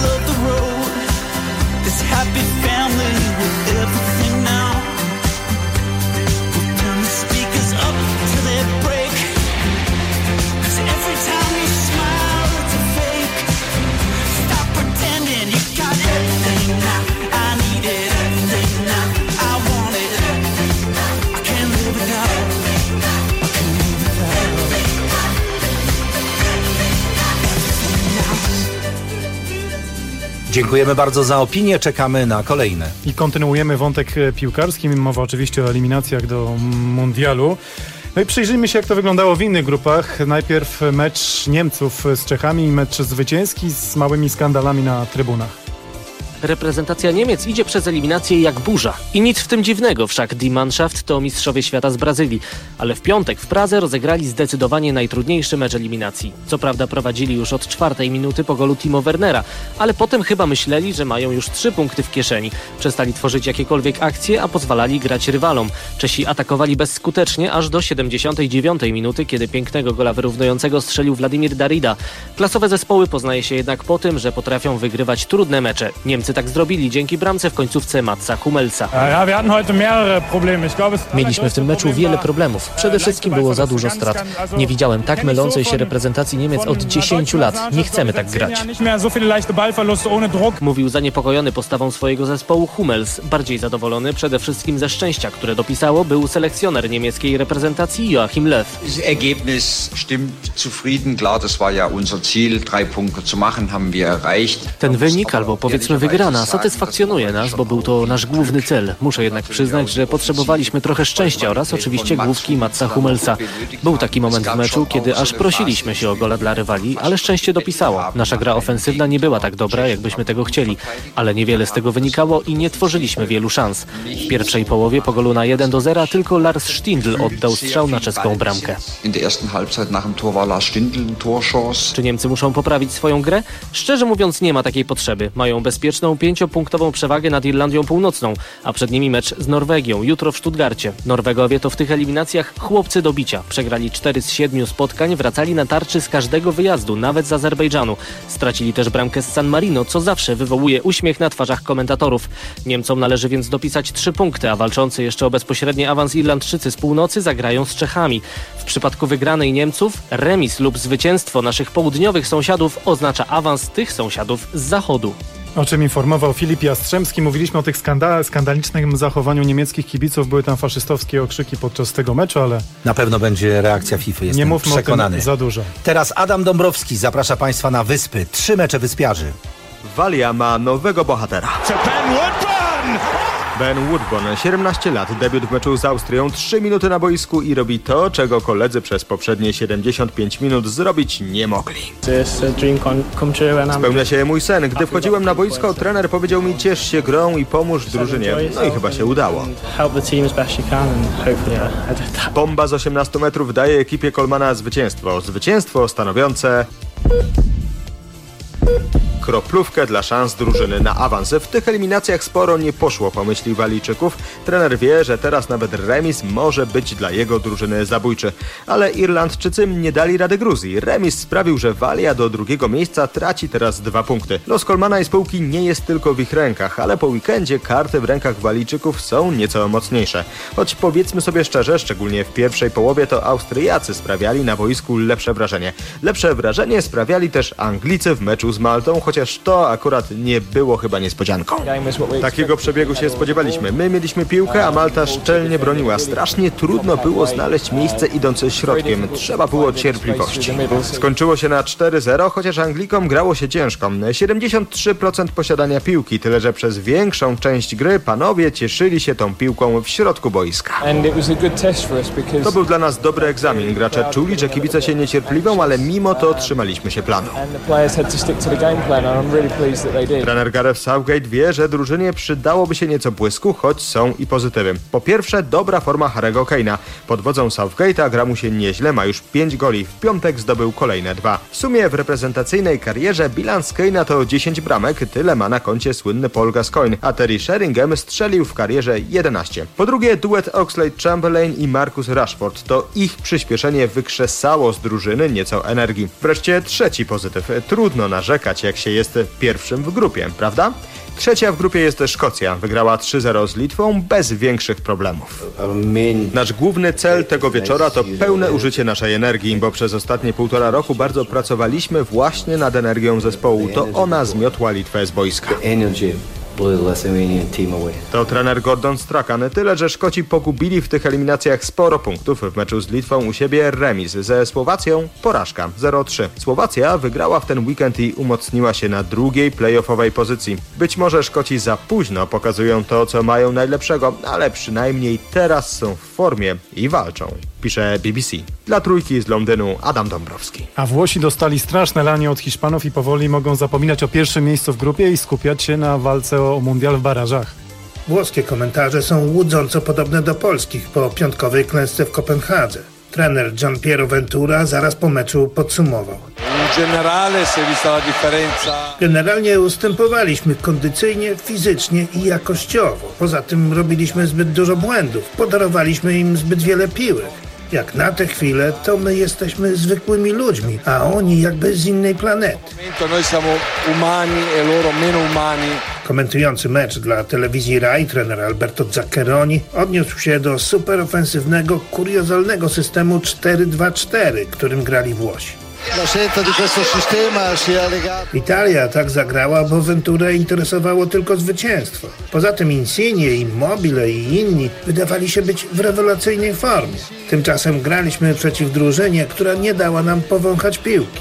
this happy family with everything now. We'll turn the speakers up till they break. 'Cause every time you smile, it's a fake. Stop pretending you got everything now. I need it, everything now. I want it. I can't live without. I can't live without. Dziękujemy bardzo za opinię, czekamy na kolejne. I kontynuujemy wątek piłkarski, mowa oczywiście o eliminacjach do mundialu. No i przyjrzyjmy się, jak to wyglądało w innych grupach. Najpierw mecz Niemców z Czechami, mecz zwycięski z małymi skandalami na trybunach. Reprezentacja Niemiec idzie przez eliminację jak burza. I nic w tym dziwnego, wszak Die Mannschaft to mistrzowie świata z Brazylii. Ale w piątek w Pradze rozegrali zdecydowanie najtrudniejszy mecz eliminacji. Co prawda prowadzili już od 4 minuty po golu Timo Wernera, ale potem chyba myśleli, że mają już 3 punkty w kieszeni. Przestali tworzyć jakiekolwiek akcje, a pozwalali grać rywalom. Czesi atakowali bezskutecznie aż do 79 minuty, kiedy pięknego gola wyrównującego strzelił Wladimir Darida. Klasowe zespoły poznaje się jednak po tym, że potrafią wygrywać trudne mecze. Niemcy tak zrobili dzięki bramce w końcówce Matsa Hummelsa. Mieliśmy w tym meczu wiele problemów. Przede wszystkim było za dużo strat. Nie widziałem tak mylącej się reprezentacji Niemiec od 10 lat. Nie chcemy tak grać. Mówił zaniepokojony postawą swojego zespołu Hummels. Bardziej zadowolony przede wszystkim ze szczęścia, które dopisało, był selekcjoner niemieckiej reprezentacji Joachim Löw. Das Ergebnis stimmt zufrieden. Klar, das war ja unser Ziel. 3 Punkte zu machen, haben wir erreicht. Ten wynik, albo powiedzmy wygrana, satysfakcjonuje nas, bo był to nasz główny cel. Muszę jednak przyznać, że potrzebowaliśmy trochę szczęścia oraz oczywiście główki Matsa Hummelsa. Był taki moment w meczu, kiedy aż prosiliśmy się o gola dla rywali, ale szczęście dopisało. Nasza gra ofensywna nie była tak dobra, jakbyśmy tego chcieli, ale niewiele z tego wynikało i nie tworzyliśmy wielu szans. W pierwszej połowie po golu na 1-0 tylko Lars Stindl oddał strzał na czeską bramkę. Czy Niemcy muszą poprawić swoją grę? Szczerze mówiąc, nie ma takiej potrzeby. Mają bezpieczną 5-punktową przewagę nad Irlandią Północną, a przed nimi mecz z Norwegią, jutro w Stuttgarcie. Norwegowie to w tych eliminacjach chłopcy do bicia. Przegrali 4 z 7 spotkań, wracali na tarczy z każdego wyjazdu, nawet z Azerbejdżanu. Stracili też bramkę z San Marino, co zawsze wywołuje uśmiech na twarzach komentatorów. Niemcom należy więc dopisać 3 punkty, a walczący jeszcze o bezpośredni awans Irlandczycy z północy zagrają z Czechami. W przypadku wygranej Niemców remis lub zwycięstwo naszych południowych sąsiadów oznacza awans tych sąsiadów z zachodu. O czym informował Filip Jastrzębski. Mówiliśmy o tych skandalicznym zachowaniu niemieckich kibiców. Były tam faszystowskie okrzyki podczas tego meczu, ale... Na pewno będzie reakcja FIFA, jestem nie mówmy przekonany. O tym za dużo. Teraz Adam Dąbrowski zaprasza Państwa na Wyspy. 3 mecze wyspiarzy. Walia ma nowego bohatera. Ben Woodburn, 17 lat, debiut w meczu z Austrią, 3 minuty na boisku i robi to, czego koledzy przez poprzednie 75 minut zrobić nie mogli. Spełnia się mój sen. Gdy wchodziłem na boisko, trener powiedział mi: ciesz się grą i pomóż drużynie. No i chyba się udało. Bomba z 18 metrów daje ekipie Kolmana zwycięstwo. Zwycięstwo stanowiące... kroplówkę dla szans drużyny na awans. W tych eliminacjach sporo nie poszło po myśli Walijczyków. Trener wie, że teraz nawet remis może być dla jego drużyny zabójczy. Ale Irlandczycy nie dali rady Gruzji. Remis sprawił, że Walia do drugiego miejsca traci teraz 2 punkty. Los Kolmana i spółki nie jest tylko w ich rękach, ale po weekendzie karty w rękach Walijczyków są nieco mocniejsze. Choć powiedzmy sobie szczerze, szczególnie w pierwszej połowie to Austriacy sprawiali na boisku lepsze wrażenie. Lepsze wrażenie sprawiali też Anglicy w meczu z Maltą, chociaż to akurat nie było chyba niespodzianką. Takiego przebiegu się spodziewaliśmy. My mieliśmy piłkę, a Malta szczelnie broniła. Strasznie trudno było znaleźć miejsce idące środkiem. Trzeba było cierpliwości. Skończyło się na 4-0, chociaż Anglikom grało się ciężko. 73% posiadania piłki, tyle że przez większą część gry panowie cieszyli się tą piłką w środku boiska. To był dla nas dobry egzamin. Gracze czuli, że kibice się niecierpliwią, ale mimo to trzymaliśmy się planu. Trener Gareth Southgate wie, że drużynie przydałoby się nieco błysku, choć są i pozytywy. Po pierwsze, dobra forma Harry'ego Kane'a. Pod wodzą Southgate'a gra mu się nieźle, ma już 5 goli. W piątek zdobył kolejne 2. W sumie w reprezentacyjnej karierze bilans Kane'a to 10 bramek, tyle ma na koncie słynny Paul Gascoigne, a Terry Sheringham strzelił w karierze 11. Po drugie, duet Oxlade-Chamberlain i Marcus Rashford. To ich przyspieszenie wykrzesało z drużyny nieco energii. Wreszcie trzeci pozytyw. Trudno narzekać narzekać, jak się jest pierwszym w grupie, prawda? Trzecia w grupie jest Szkocja. Wygrała 3-0 z Litwą bez większych problemów. Nasz główny cel tego wieczora to pełne użycie naszej energii, bo przez ostatnie 1,5 roku bardzo pracowaliśmy właśnie nad energią zespołu. To ona zmiotła Litwę z boiska. To trener Gordon Strachan. Tyle, że Szkoci pogubili w tych eliminacjach sporo punktów. W meczu z Litwą u siebie remis, ze Słowacją porażka 0-3. Słowacja wygrała w ten weekend i umocniła się na drugiej play-offowej pozycji. Być może Szkoci za późno pokazują to, co mają najlepszego, ale przynajmniej teraz są w formie i walczą, pisze BBC. Dla Trójki z Londynu Adam Dąbrowski. A Włosi dostali straszne lanie od Hiszpanów i powoli mogą zapominać o pierwszym miejscu w grupie i skupiać się na walce o mundial w barażach. Włoskie komentarze są łudząco podobne do polskich po piątkowej klęsce w Kopenhadze. Trener Gianpiero Ventura zaraz po meczu podsumował. Generalnie ustępowaliśmy kondycyjnie, fizycznie i jakościowo. Poza tym robiliśmy zbyt dużo błędów. Podarowaliśmy im zbyt wiele piłek. Jak na tę chwilę, to my jesteśmy zwykłymi ludźmi, a oni jakby z innej planety. Komentujący mecz dla telewizji Rai trener Alberto Zaccheroni odniósł się do superofensywnego, kuriozalnego systemu 4-2-4, którym grali Włosi. Italia tak zagrała, bo Venturę interesowało tylko zwycięstwo. Poza tym Insigne, Immobile i inni wydawali się być w rewelacyjnej formie. Tymczasem graliśmy przeciw drużynie, która nie dała nam powąchać piłki.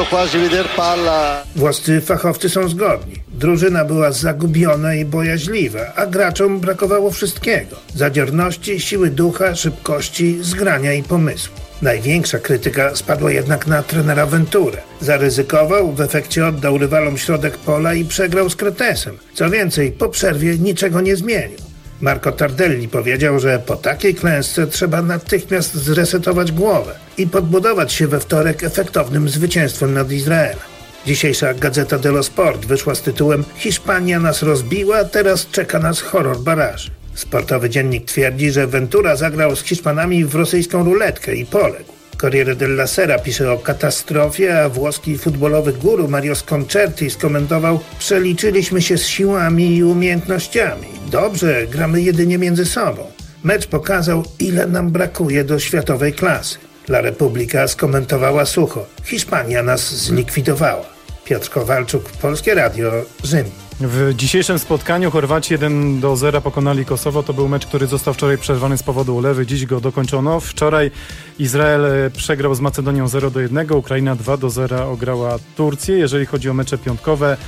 Włoscy fachowcy są zgodni. Drużyna była zagubiona i bojaźliwa, a graczom brakowało wszystkiego. Zadziorności, siły ducha, szybkości, zgrania i pomysłu. Największa krytyka spadła jednak na trenera Venturę. Zaryzykował, w efekcie oddał rywalom środek pola i przegrał z Kretesem. Co więcej, po przerwie niczego nie zmienił. Marco Tardelli powiedział, że po takiej klęsce trzeba natychmiast zresetować głowę i podbudować się we wtorek efektownym zwycięstwem nad Izraelem. Dzisiejsza Gazeta dello Sport wyszła z tytułem „Hiszpania nas rozbiła, teraz czeka nas horror baraży”. Sportowy dziennik twierdzi, że Ventura zagrał z Hiszpanami w rosyjską ruletkę i poległ. Corriere della Sera pisze o katastrofie, a włoski futbolowy guru Mario Sconcerti skomentował: przeliczyliśmy się z siłami i umiejętnościami. Dobrze, gramy jedynie między sobą. Mecz pokazał, ile nam brakuje do światowej klasy. La Repubblica skomentowała sucho: Hiszpania nas zlikwidowała. Piotr Kowalczuk, Polskie Radio, Rzym. W dzisiejszym spotkaniu Chorwaci 1-0 pokonali Kosowo. To był mecz, który został wczoraj przerwany z powodu ulewy. Dziś go dokończono. Wczoraj Izrael przegrał z Macedonią 0-1. Ukraina 2-0 ograła Turcję. Jeżeli chodzi o mecze piątkowe,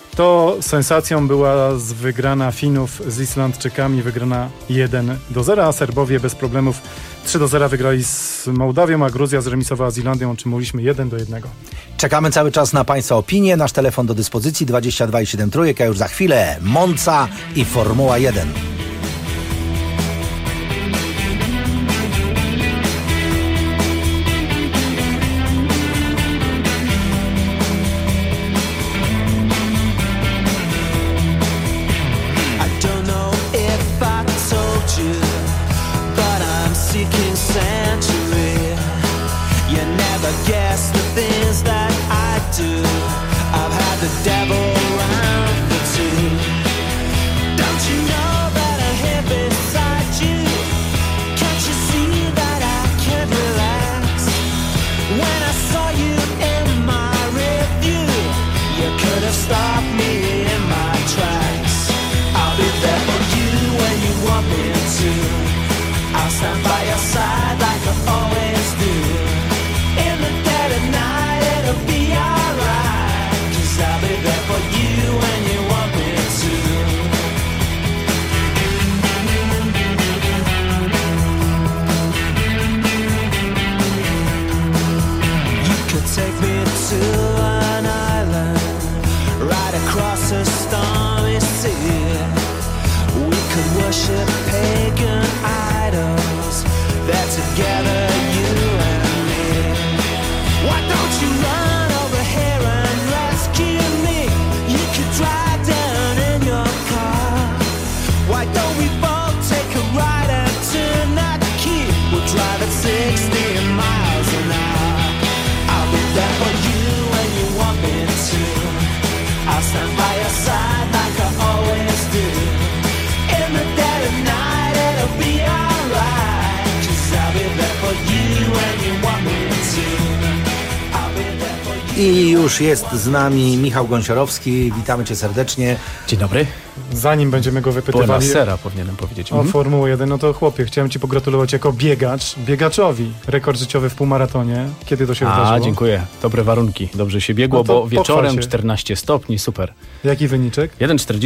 to sensacją była wygrana Finów z Islandczykami, wygrana 1-0, a Serbowie bez problemów 3-0 wygrali z Mołdawią, a Gruzja zremisowała z Irlandią, o czym mówiliśmy, 1-1. Czekamy cały czas na Państwa opinie. Nasz telefon do dyspozycji 22,7 trójek, a już za chwilę Monza i Formuła 1. I'll be there for you when you want me to. I już jest z nami Michał Gąsiorowski. Witamy cię serdecznie. Dzień dobry. Zanim będziemy go wypytywali Sera powinienem powiedzieć. o Formułę 1, no to chłopie, chciałem ci pogratulować jako biegaczowi. Rekord życiowy w półmaratonie. Kiedy to się wydarzyło? Dziękuję. Dobre warunki. Dobrze się biegło, No to bo wieczorem pochwal się. 14 stopni, super. Jaki wyniczek?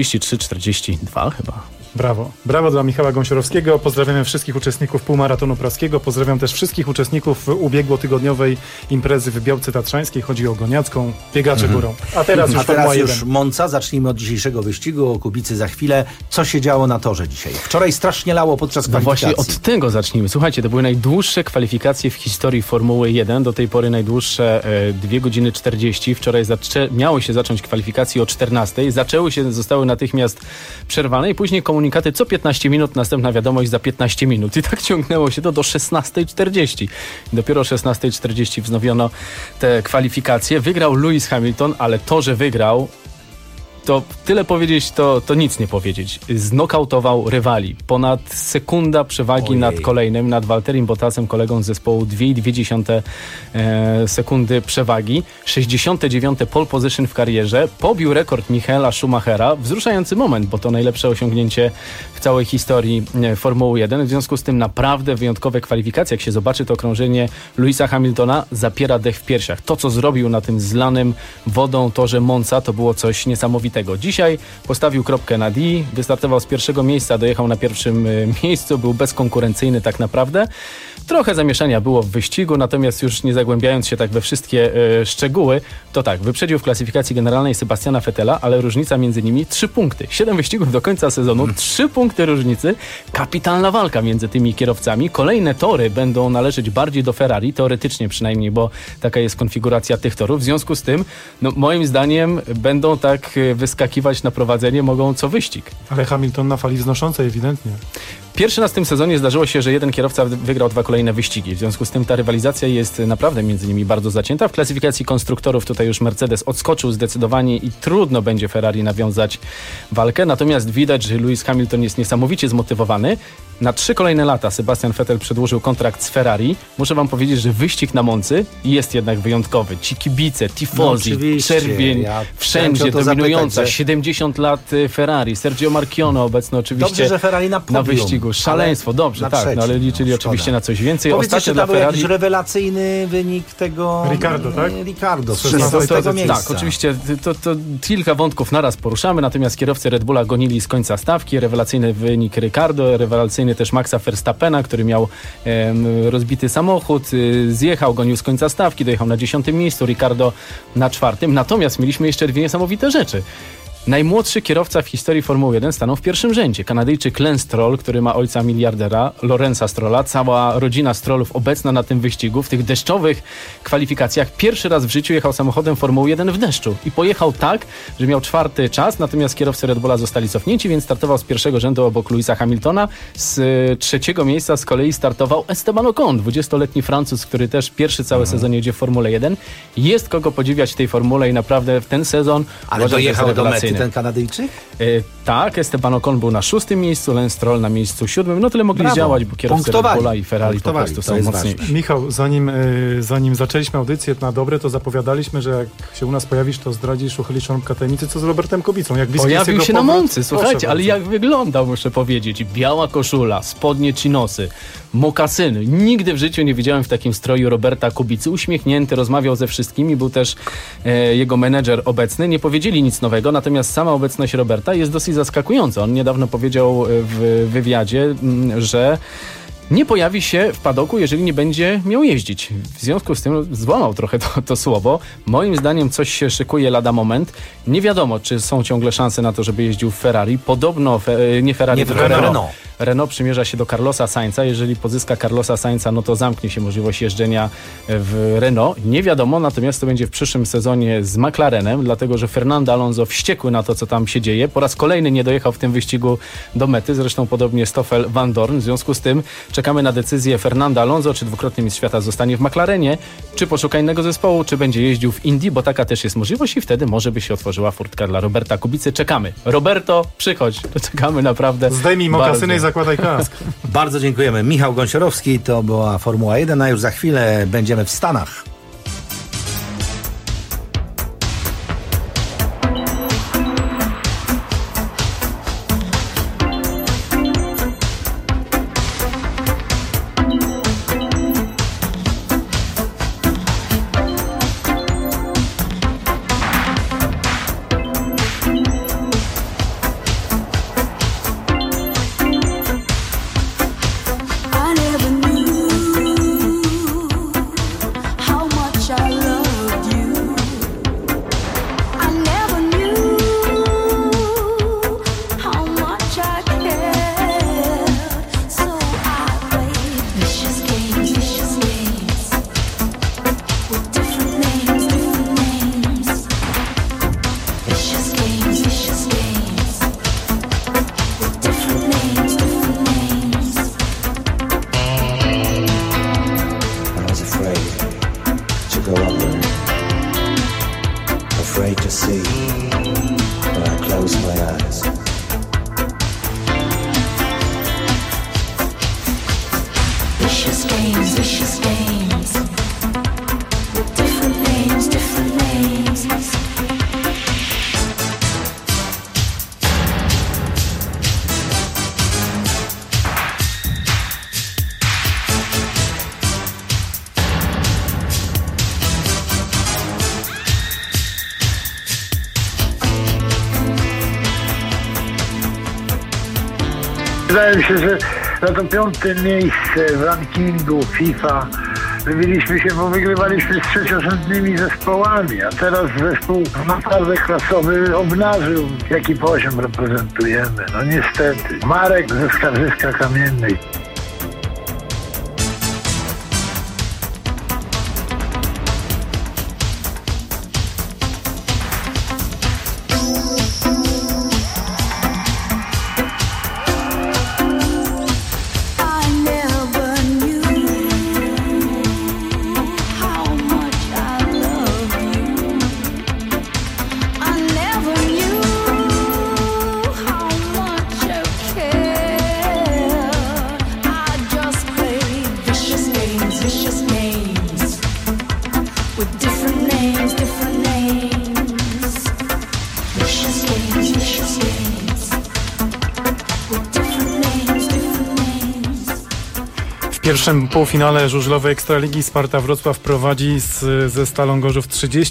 1,43,42 chyba. Brawo. Brawo dla Michała Gąsiorowskiego. Pozdrawiamy wszystkich uczestników półmaratonu praskiego. Pozdrawiam też wszystkich uczestników ubiegłotygodniowej imprezy w Białce Tatrzańskiej. Chodzi o Goniacką. Biegacze górą. A teraz już Formuła 1. Monza. Zacznijmy od dzisiejszego wyścigu. O Kubicy za chwilę. Co się działo na torze dzisiaj? Wczoraj strasznie lało podczas kwalifikacji. No właśnie od tego zacznijmy. Słuchajcie, to były najdłuższe kwalifikacje w historii Formuły 1. Do tej pory najdłuższe 2 godziny 40. Wczoraj miały się zacząć kwalifikacje o 14. Zostały natychmiast przerwane i później komunikaty co 15 minut, następna wiadomość za 15 minut. I tak ciągnęło się to do 16:40. Dopiero o 16:40 wznowiono te kwalifikacje. Wygrał Lewis Hamilton, ale to, że wygrał, to tyle powiedzieć, to nic nie powiedzieć. Znokautował rywali. Ponad sekunda przewagi nad kolejnym, nad Valtterim Bottasem, kolegą z zespołu, 2,2 sekundy przewagi. 69. pole position w karierze. Pobił rekord Michaela Schumachera. Wzruszający moment, bo to najlepsze osiągnięcie w całej historii Formuły 1. W związku z tym naprawdę wyjątkowe kwalifikacje. Jak się zobaczy to okrążenie Lewisa Hamiltona, zapiera dech w piersiach. To, co zrobił na tym zlanym wodą torze Monza, to było coś niesamowitego. Dzisiaj postawił kropkę na D, wystartował z pierwszego miejsca, dojechał na pierwszym miejscu, był bezkonkurencyjny tak naprawdę. Trochę zamieszania było w wyścigu, natomiast już nie zagłębiając się tak we wszystkie szczegóły, to tak, wyprzedził w klasyfikacji generalnej Sebastiana Vettela, ale różnica między nimi 3 punkty. 7 wyścigów do końca sezonu, 3 punkty różnicy. Kapitalna walka między tymi kierowcami. Kolejne tory będą należeć bardziej do Ferrari, teoretycznie przynajmniej, bo taka jest konfiguracja tych torów. W związku z tym, no, moim zdaniem będą tak wyskakiwać na prowadzenie, mogą co wyścig. Ale Hamilton na fali wznoszącej ewidentnie. Pierwszy raz w tym sezonie zdarzyło się, że jeden kierowca wygrał 2 kolejne wyścigi. W związku z tym ta rywalizacja jest naprawdę między nimi bardzo zacięta. W klasyfikacji konstruktorów tutaj już Mercedes odskoczył zdecydowanie i trudno będzie Ferrari nawiązać walkę. Natomiast widać, że Lewis Hamilton jest niesamowicie zmotywowany. Na 3 kolejne lata Sebastian Vettel przedłużył kontrakt z Ferrari. Muszę wam powiedzieć, że wyścig na Moncy jest jednak wyjątkowy. Ci kibice, tifosi, czerwień, wszędzie dominująca. 70 lat Ferrari. Sergio Marchionne obecny oczywiście dobrze, że Ferrari na wyścigu. Szaleństwo, dobrze, tak. No, ale liczyli oczywiście na coś więcej. Ostatnio dla Ferrari jakiś rewelacyjny wynik tego... Ricardo, tak? Ricardo, z 16 miejsca. Tak, oczywiście. To kilka wątków naraz poruszamy, natomiast kierowcy Red Bulla gonili z końca stawki. Rewelacyjny wynik Ricardo, rewelacyjny też Maxa Verstappena, który miał rozbity samochód, zjechał, gonił z końca stawki, dojechał na 10. miejscu, Ricardo na 4. Natomiast mieliśmy jeszcze 2 niesamowite rzeczy. Najmłodszy kierowca w historii Formuły 1 stanął w pierwszym rzędzie. Kanadyjczyk Lance Stroll, który ma ojca miliardera, Lorenza Strolla. Cała rodzina Strollów obecna na tym wyścigu. W tych deszczowych kwalifikacjach pierwszy raz w życiu jechał samochodem Formuły 1 w deszczu. I pojechał tak, że miał 4. czas, natomiast kierowcy Red Bulla zostali cofnięci, więc startował z pierwszego rzędu obok Lewisa Hamiltona. Z 3. miejsca z kolei startował Esteban Ocon, 20-letni Francuz, który też pierwszy cały sezon jedzie w Formule 1. Jest kogo podziwiać w tej formule i naprawdę w ten sezon... Ale dojechał do mety ten Kanadyjczyk? Tak, Esteban Ocon był na 6. miejscu, Lance Stroll na miejscu 7. No tyle mogli działać, bo kierowcy Red Bulla i Ferrari po prostu są mocniejsi. Michał, zanim zaczęliśmy audycję na dobre, to zapowiadaliśmy, że jak się u nas pojawisz, to zdradzisz, uchylisz rąbka tajemnicy, co z Robertem Kubicą. Jak pojawił się na Moncy, słuchajcie, ale jak wyglądał, muszę powiedzieć. Biała koszula, spodnie chinosy, mokasyny. Nigdy w życiu nie widziałem w takim stroju Roberta Kubicy. Uśmiechnięty, rozmawiał ze wszystkimi, był też jego menedżer obecny. Nie powiedzieli nic nowego, natomiast sama obecność Roberta jest dosyć zaskakująca. On niedawno powiedział w wywiadzie, że nie pojawi się w padoku, jeżeli nie będzie miał jeździć. W związku z tym złamał trochę to słowo. Moim zdaniem coś się szykuje lada moment. Nie wiadomo, czy są ciągle szanse na to, żeby jeździł w Ferrari. Podobno, nie Ferrari, tylko Renault. Renault przymierza się do Carlosa Sainza. Jeżeli pozyska Carlosa Sainza, no to zamknie się możliwość jeżdżenia w Renault. Nie wiadomo, natomiast to będzie w przyszłym sezonie z McLarenem, dlatego że Fernando Alonso wściekły na to, co tam się dzieje. Po raz kolejny nie dojechał w tym wyścigu do mety. Zresztą podobnie Stoffel Van Dorn. W związku z tym czekamy na decyzję Fernanda Alonso, czy dwukrotny mistrz świata zostanie w McLarenie, czy poszuka innego zespołu, czy będzie jeździł w Indy, bo taka też jest możliwość i wtedy może by się otworzyła furtka dla Roberta Kubicy. Czekamy. Roberto, przychodź. Czekamy naprawdę. Zdejmij mokasyny i zakładaj kask. Bardzo dziękujemy. Michał Gąsiorowski, to była Formuła 1, a już za chwilę będziemy w Stanach. Wydaje mi się, że na to 5. miejsce w rankingu FIFA wybiliśmy się, bo wygrywaliśmy z trzeciorzędnymi zespołami, a teraz zespół naprawdę klasowy obnażył, jaki poziom reprezentujemy. No niestety. Marek ze Skarżyska Kamiennej. W pierwszym półfinale żużlowej Ekstraligi Sparta Wrocław prowadzi ze Stalą Gorzów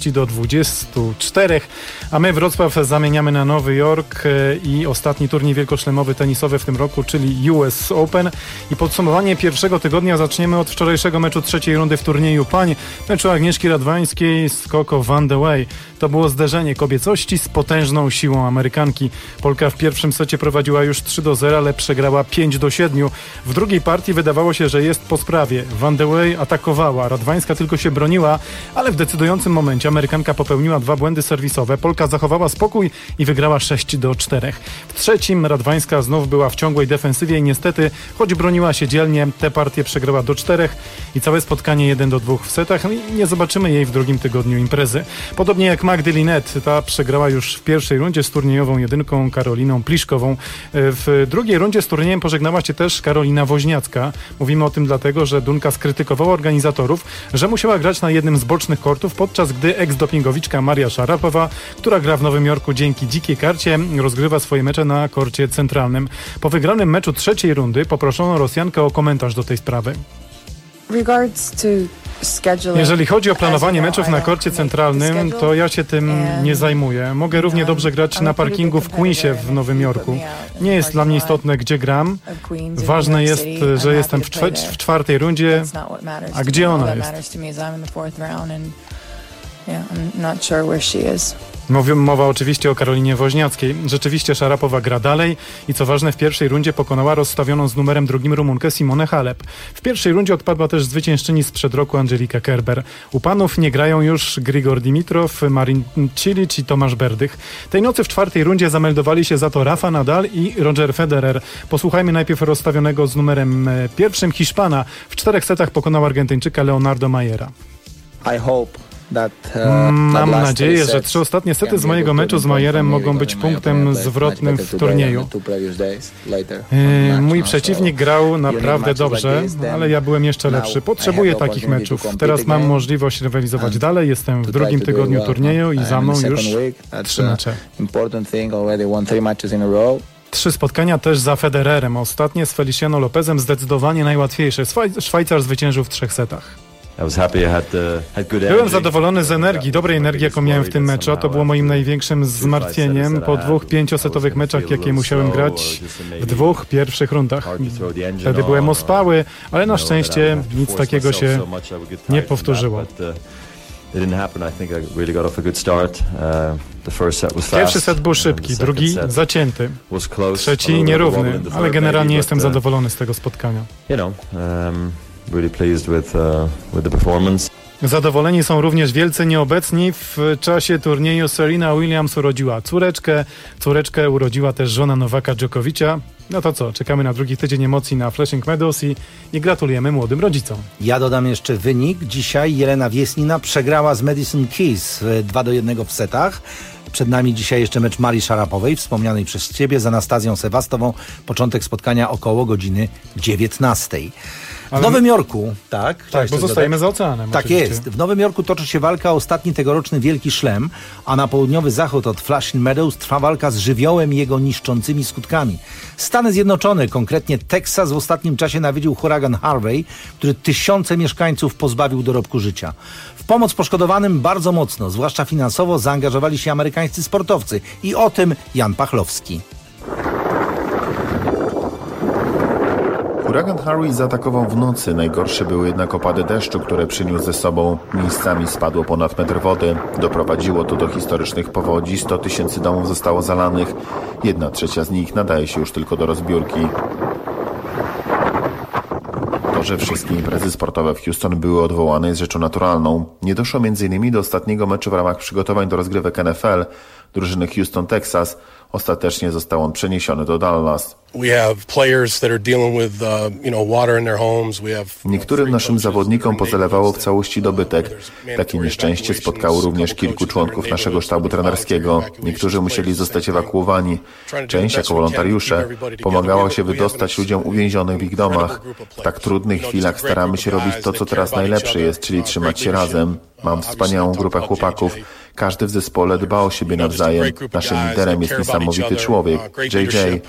30-24, a my Wrocław zamieniamy na Nowy Jork i ostatni turniej wielkoszlemowy tenisowy w tym roku, czyli US Open. I podsumowanie pierwszego tygodnia zaczniemy od wczorajszego meczu trzeciej rundy w turnieju pań, meczu Agnieszki Radwańskiej z Coco Vandeweghe. To było zderzenie kobiecości z potężną siłą Amerykanki. Polka w pierwszym secie prowadziła już 3-0, ale przegrała 5-7. W drugiej partii wydawało się, że jest po sprawie. Vandeweghe atakowała, Radwańska tylko się broniła, ale w decydującym momencie Amerykanka popełniła 2 błędy serwisowe. Polka zachowała spokój i wygrała 6-4. W trzecim Radwańska znów była w ciągłej defensywie i niestety, choć broniła się dzielnie, tę partię przegrała do 4 i całe spotkanie 1-2 w setach. No i nie zobaczymy jej w drugim tygodniu imprezy. Podobnie jak Magdy Linnet, ta przegrała już w pierwszej rundzie z turniejową jedynką Karoliną Pliszkową. W drugiej rundzie z turniejem pożegnała się też Karolina Woźniacka. Mówimy o tym dlatego, że Dunka skrytykowała organizatorów, że musiała grać na jednym z bocznych kortów, podczas gdy eks-dopingowiczka Maria Szarapowa, która gra w Nowym Jorku dzięki dzikiej karcie, rozgrywa swoje mecze na korcie centralnym. Po wygranym meczu trzeciej rundy poproszono Rosjankę o komentarz do tej sprawy. Jeżeli chodzi o planowanie meczów na korcie centralnym, to ja się tym nie zajmuję. Mogę równie dobrze grać na parkingu w Queensie w Nowym Jorku. Nie jest dla mnie istotne, gdzie gram. Ważne jest, że jestem w czwartej rundzie, a gdzie ona jest? Mowa oczywiście o Karolinie Woźniackiej. Rzeczywiście Szarapowa gra dalej i co ważne w pierwszej rundzie pokonała rozstawioną z numerem 2 Rumunkę Simonę Halep. W pierwszej rundzie odpadła też zwyciężczyni sprzed roku Angelika Kerber. U panów nie grają już Grigor Dimitrow, Marin Cilic i Tomasz Berdych. Tej nocy w czwartej rundzie zameldowali się za to Rafa Nadal i Roger Federer. Posłuchajmy najpierw rozstawionego z numerem 1 Hiszpana. W 4 setach pokonał Argentyńczyka Leonardo Mayera. Mam nadzieję, że 3 ostatnie sety z mojego meczu z Mayerem mogą być punktem zwrotnym w turnieju. Mój przeciwnik grał naprawdę dobrze, ale ja byłem jeszcze lepszy. Potrzebuję takich meczów. Teraz mam możliwość rywalizować dalej. Jestem w drugim tygodniu turnieju i za mną już 3 mecze. 3 spotkania też za Federerem. Ostatnie z Feliciano Lopezem zdecydowanie najłatwiejsze. Szwajcar zwyciężył w 3 setach. Byłem zadowolony z energii, dobrej energii, jaką miałem w tym meczu. To było moim największym zmartwieniem po 2 5-setowych meczach, jakie musiałem grać w 2 pierwszych rundach. Wtedy byłem ospały, ale na szczęście nic takiego się nie powtórzyło. Pierwszy set był szybki, drugi zacięty, trzeci nierówny, ale generalnie jestem zadowolony z tego spotkania. Zadowoleni są również wielcy nieobecni. W czasie turnieju Serena Williams urodziła córeczkę. Córeczkę urodziła też żona Nowaka Dżokowicza. No to co, czekamy na drugi tydzień emocji na Flushing Meadows i gratulujemy młodym rodzicom. Ja dodam jeszcze wynik. Dzisiaj Jelena Wiesnina przegrała z Madison Keys 2-1 w setach. Przed nami dzisiaj jeszcze mecz Marii Szarapowej, wspomnianej przez Ciebie, z Anastazją Sewastową. Początek spotkania około godziny 19. W Nowym Jorku, tak, bo zostajemy za oceanem. Tak oczywiście. Jest. W Nowym Jorku toczy się walka o ostatni tegoroczny Wielki Szlem, a na południowy zachód od Flushing Meadows trwa walka z żywiołem i jego niszczącymi skutkami. Stany Zjednoczone, konkretnie Teksas, w ostatnim czasie nawiedził huragan Harvey, który tysiące mieszkańców pozbawił dorobku życia. W pomoc poszkodowanym bardzo mocno, zwłaszcza finansowo, zaangażowali się amerykańscy sportowcy. I o tym Jan Pachlowski. Huragan Harvey zaatakował w nocy. Najgorsze były jednak opady deszczu, które przyniósł ze sobą. Miejscami spadło ponad metr wody. Doprowadziło to do historycznych powodzi. 100 tysięcy domów zostało zalanych. 1/3 z nich nadaje się już tylko do rozbiórki. To, że wszystkie imprezy sportowe w Houston były odwołane, jest rzeczą naturalną. Nie doszło m.in. do ostatniego meczu w ramach przygotowań do rozgrywek NFL drużyny Houston Texas. Ostatecznie został on przeniesiony do Dallas. Niektórym naszym zawodnikom pozalewało w całości dobytek. Takie nieszczęście spotkało również kilku członków naszego sztabu trenerskiego. Niektórzy musieli zostać ewakuowani. Część, jako wolontariusze, pomagała się wydostać ludziom uwięzionych w ich domach. W tak trudnych chwilach staramy się robić to, co teraz najlepsze jest, czyli trzymać się razem. Mam wspaniałą grupę chłopaków. Każdy w zespole dba o siebie nawzajem. Naszym liderem jest niesamowity człowiek, JJ.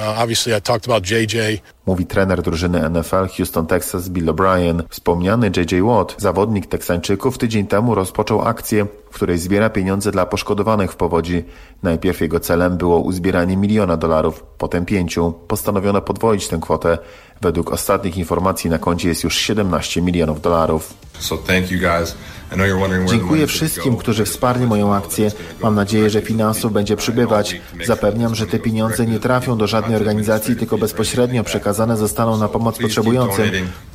Mówi trener drużyny NFL Houston Texas Bill O'Brien. Wspomniany JJ Watt, zawodnik Teksańczyków, tydzień temu rozpoczął akcję, w której zbiera pieniądze dla poszkodowanych w powodzi. Najpierw jego celem było uzbieranie $1 miliona, potem 5. Postanowiono podwoić tę kwotę. Według ostatnich informacji na koncie jest już $17 milionów. Dziękuję wszystkim, którzy wsparli moją akcję. Mam nadzieję, że finansów będzie przybywać. Zapewniam, że te pieniądze nie trafią do żadnej organizacji, tylko bezpośrednio przekazane zostaną na pomoc potrzebującym.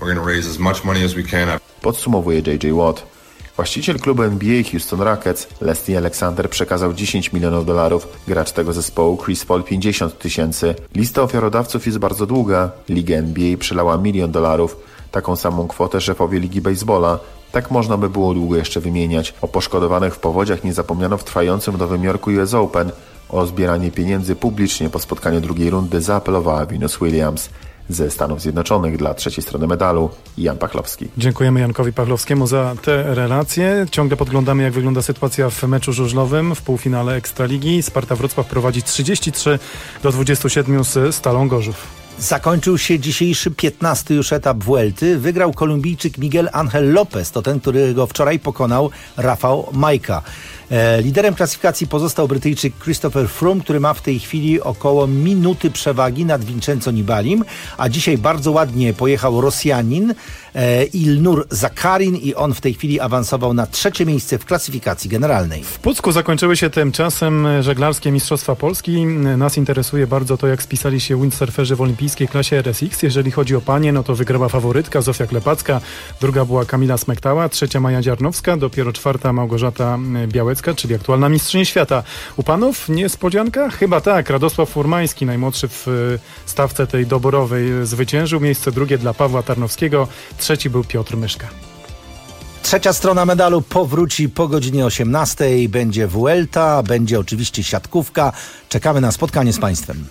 Podsumowuje JJ Watt. Właściciel klubu NBA Houston Rockets, Leslie Alexander, przekazał $10 milionów, gracz tego zespołu Chris Paul 50 tysięcy. Lista ofiarodawców jest bardzo długa. Liga NBA przelała $1 milion. Taką samą kwotę szefowie Ligi Baseballa. Tak można by było długo jeszcze wymieniać. O poszkodowanych w powodziach nie zapomniano w trwającym w Nowym Jorku US Open. O zbieranie pieniędzy publicznie po spotkaniu drugiej rundy zaapelowała Venus Williams. Ze Stanów Zjednoczonych dla trzeciej strony medalu Jan Pachlowski. Dziękujemy Jankowi Pachlowskiemu za te relacje. Ciągle podglądamy, jak wygląda sytuacja w meczu żużlowym w półfinale Ekstraligi. Sparta Wrocław prowadzi 33-27 z Stalą Gorzów. Zakończył się dzisiejszy 15. już etap Vuelty. Wygrał Kolumbijczyk Miguel Angel Lopez. To ten, którego wczoraj pokonał Rafał Majka. Liderem klasyfikacji pozostał Brytyjczyk Christopher Froome, który ma w tej chwili około minuty przewagi nad Vincenzo Nibalim, a dzisiaj bardzo ładnie pojechał Rosjanin Ilnur Zakarin i on w tej chwili awansował na 3. miejsce w klasyfikacji generalnej. W Pucku zakończyły się tymczasem żeglarskie Mistrzostwa Polski. Nas interesuje bardzo to, jak spisali się windsurferzy w olimpijskiej klasie RSX. Jeżeli chodzi o panie, no to wygrała faworytka Zofia Klepacka, druga była Kamila Smektała, 3. Maja Dziarnowska, dopiero 4. Małgorzata Białecka, czyli aktualna mistrzyni świata. U panów niespodzianka? Chyba tak. Radosław Furmański, najmłodszy w stawce tej doborowej, zwyciężył. Miejsce drugie dla Pawła Tarnowskiego, 3. był Piotr Myszka. Trzecia strona medalu powróci po godzinie 18. Będzie Vuelta, będzie oczywiście siatkówka. Czekamy na spotkanie z państwem.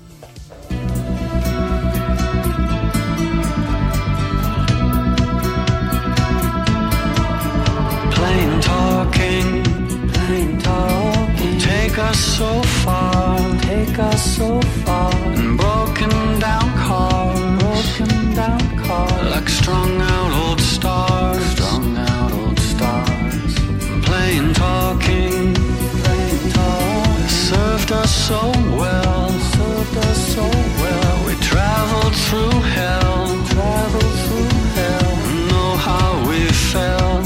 Take us so far, and broken down cars, like strung out old stars, playing talking, served us so well, we traveled through hell, know how we felt,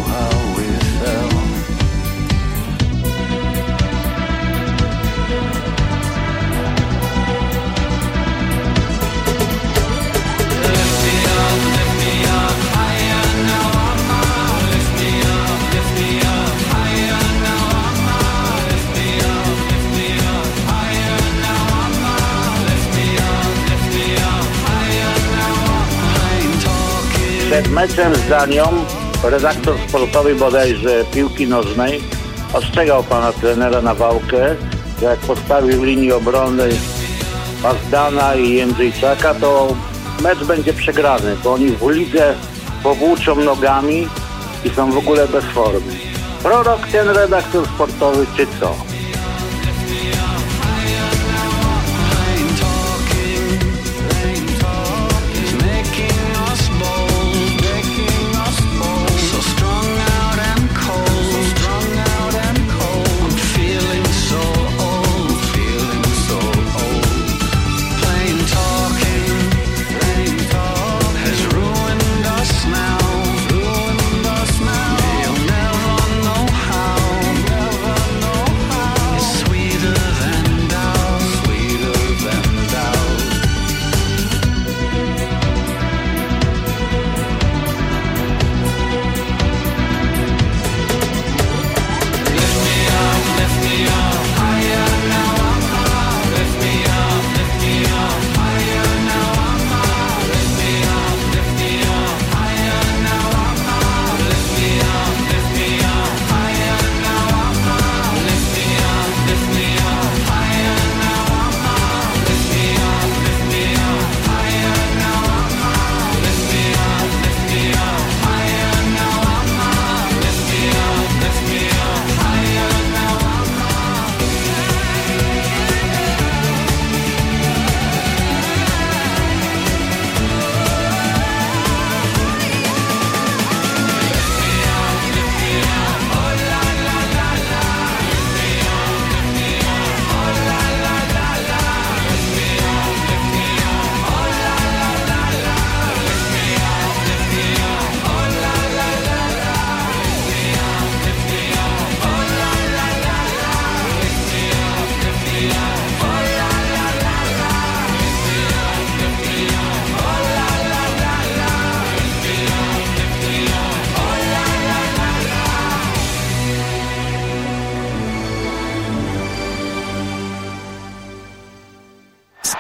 Przed meczem z Danią redaktor sportowy bodajże piłki nożnej ostrzegał pana trenera Nawałkę, że jak postawił w linii obronnej Pazdana i Jędrzejczaka, to mecz będzie przegrany, bo oni w lidze powłóczą nogami i są w ogóle bez formy. Prorok ten redaktor sportowy, czy co?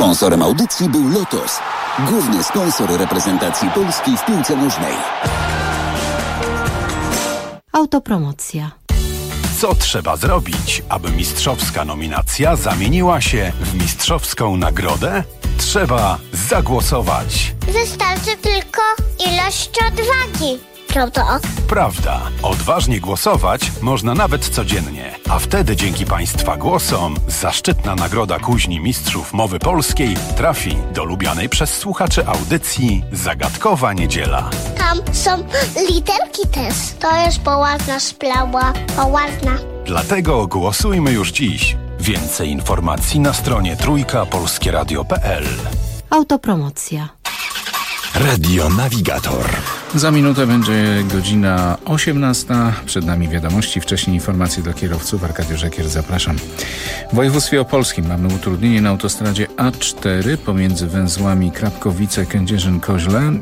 Sponsorem audycji był Lotos, główny sponsor reprezentacji Polski w piłce nożnej. Autopromocja. Co trzeba zrobić, aby mistrzowska nominacja zamieniła się w mistrzowską nagrodę? Trzeba zagłosować. Wystarczy tylko ilość odwagi. Prawda? Prawda. Odważnie głosować można nawet codziennie. A wtedy dzięki Państwa głosom zaszczytna nagroda Kuźni Mistrzów Mowy Polskiej trafi do lubianej przez słuchaczy audycji Zagadkowa Niedziela. Tam są literki też. To jest poważna sprawa. Poważna. Dlatego głosujmy już dziś. Więcej informacji na stronie trójkapolskieradio.pl. Autopromocja. Radio Navigator. Za minutę będzie godzina 18. Przed nami wiadomości, wcześniej informacje dla kierowców. Arkadiusz Ekier, zapraszam. W województwie opolskim mamy utrudnienie na autostradzie A4 pomiędzy węzłami Krapkowice-Kędzierzyn-Koźle.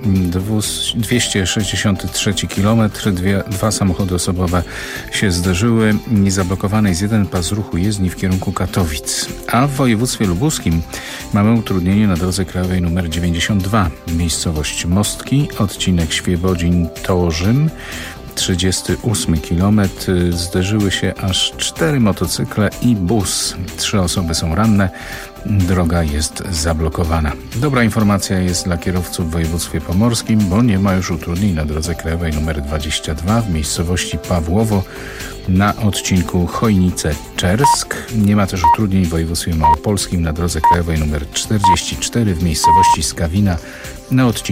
263 km. Dwa samochody osobowe się zderzyły. Niezablokowany jest jeden pas ruchu jezdni w kierunku Katowic. A w województwie lubuskim mamy utrudnienie na drodze krajowej nr 92. Miejscowość Mostki, odcinek Świebodzin-Torzym, 38 km. Zderzyły się aż 4 motocykle i bus. 3 osoby są ranne. Droga jest zablokowana. Dobra informacja jest dla kierowców w województwie pomorskim, bo nie ma już utrudnień na drodze krajowej nr 22 w miejscowości Pawłowo na odcinku Chojnice-Czersk. Nie ma też utrudnień w województwie małopolskim na drodze krajowej nr 44 w miejscowości Skawina na odcinku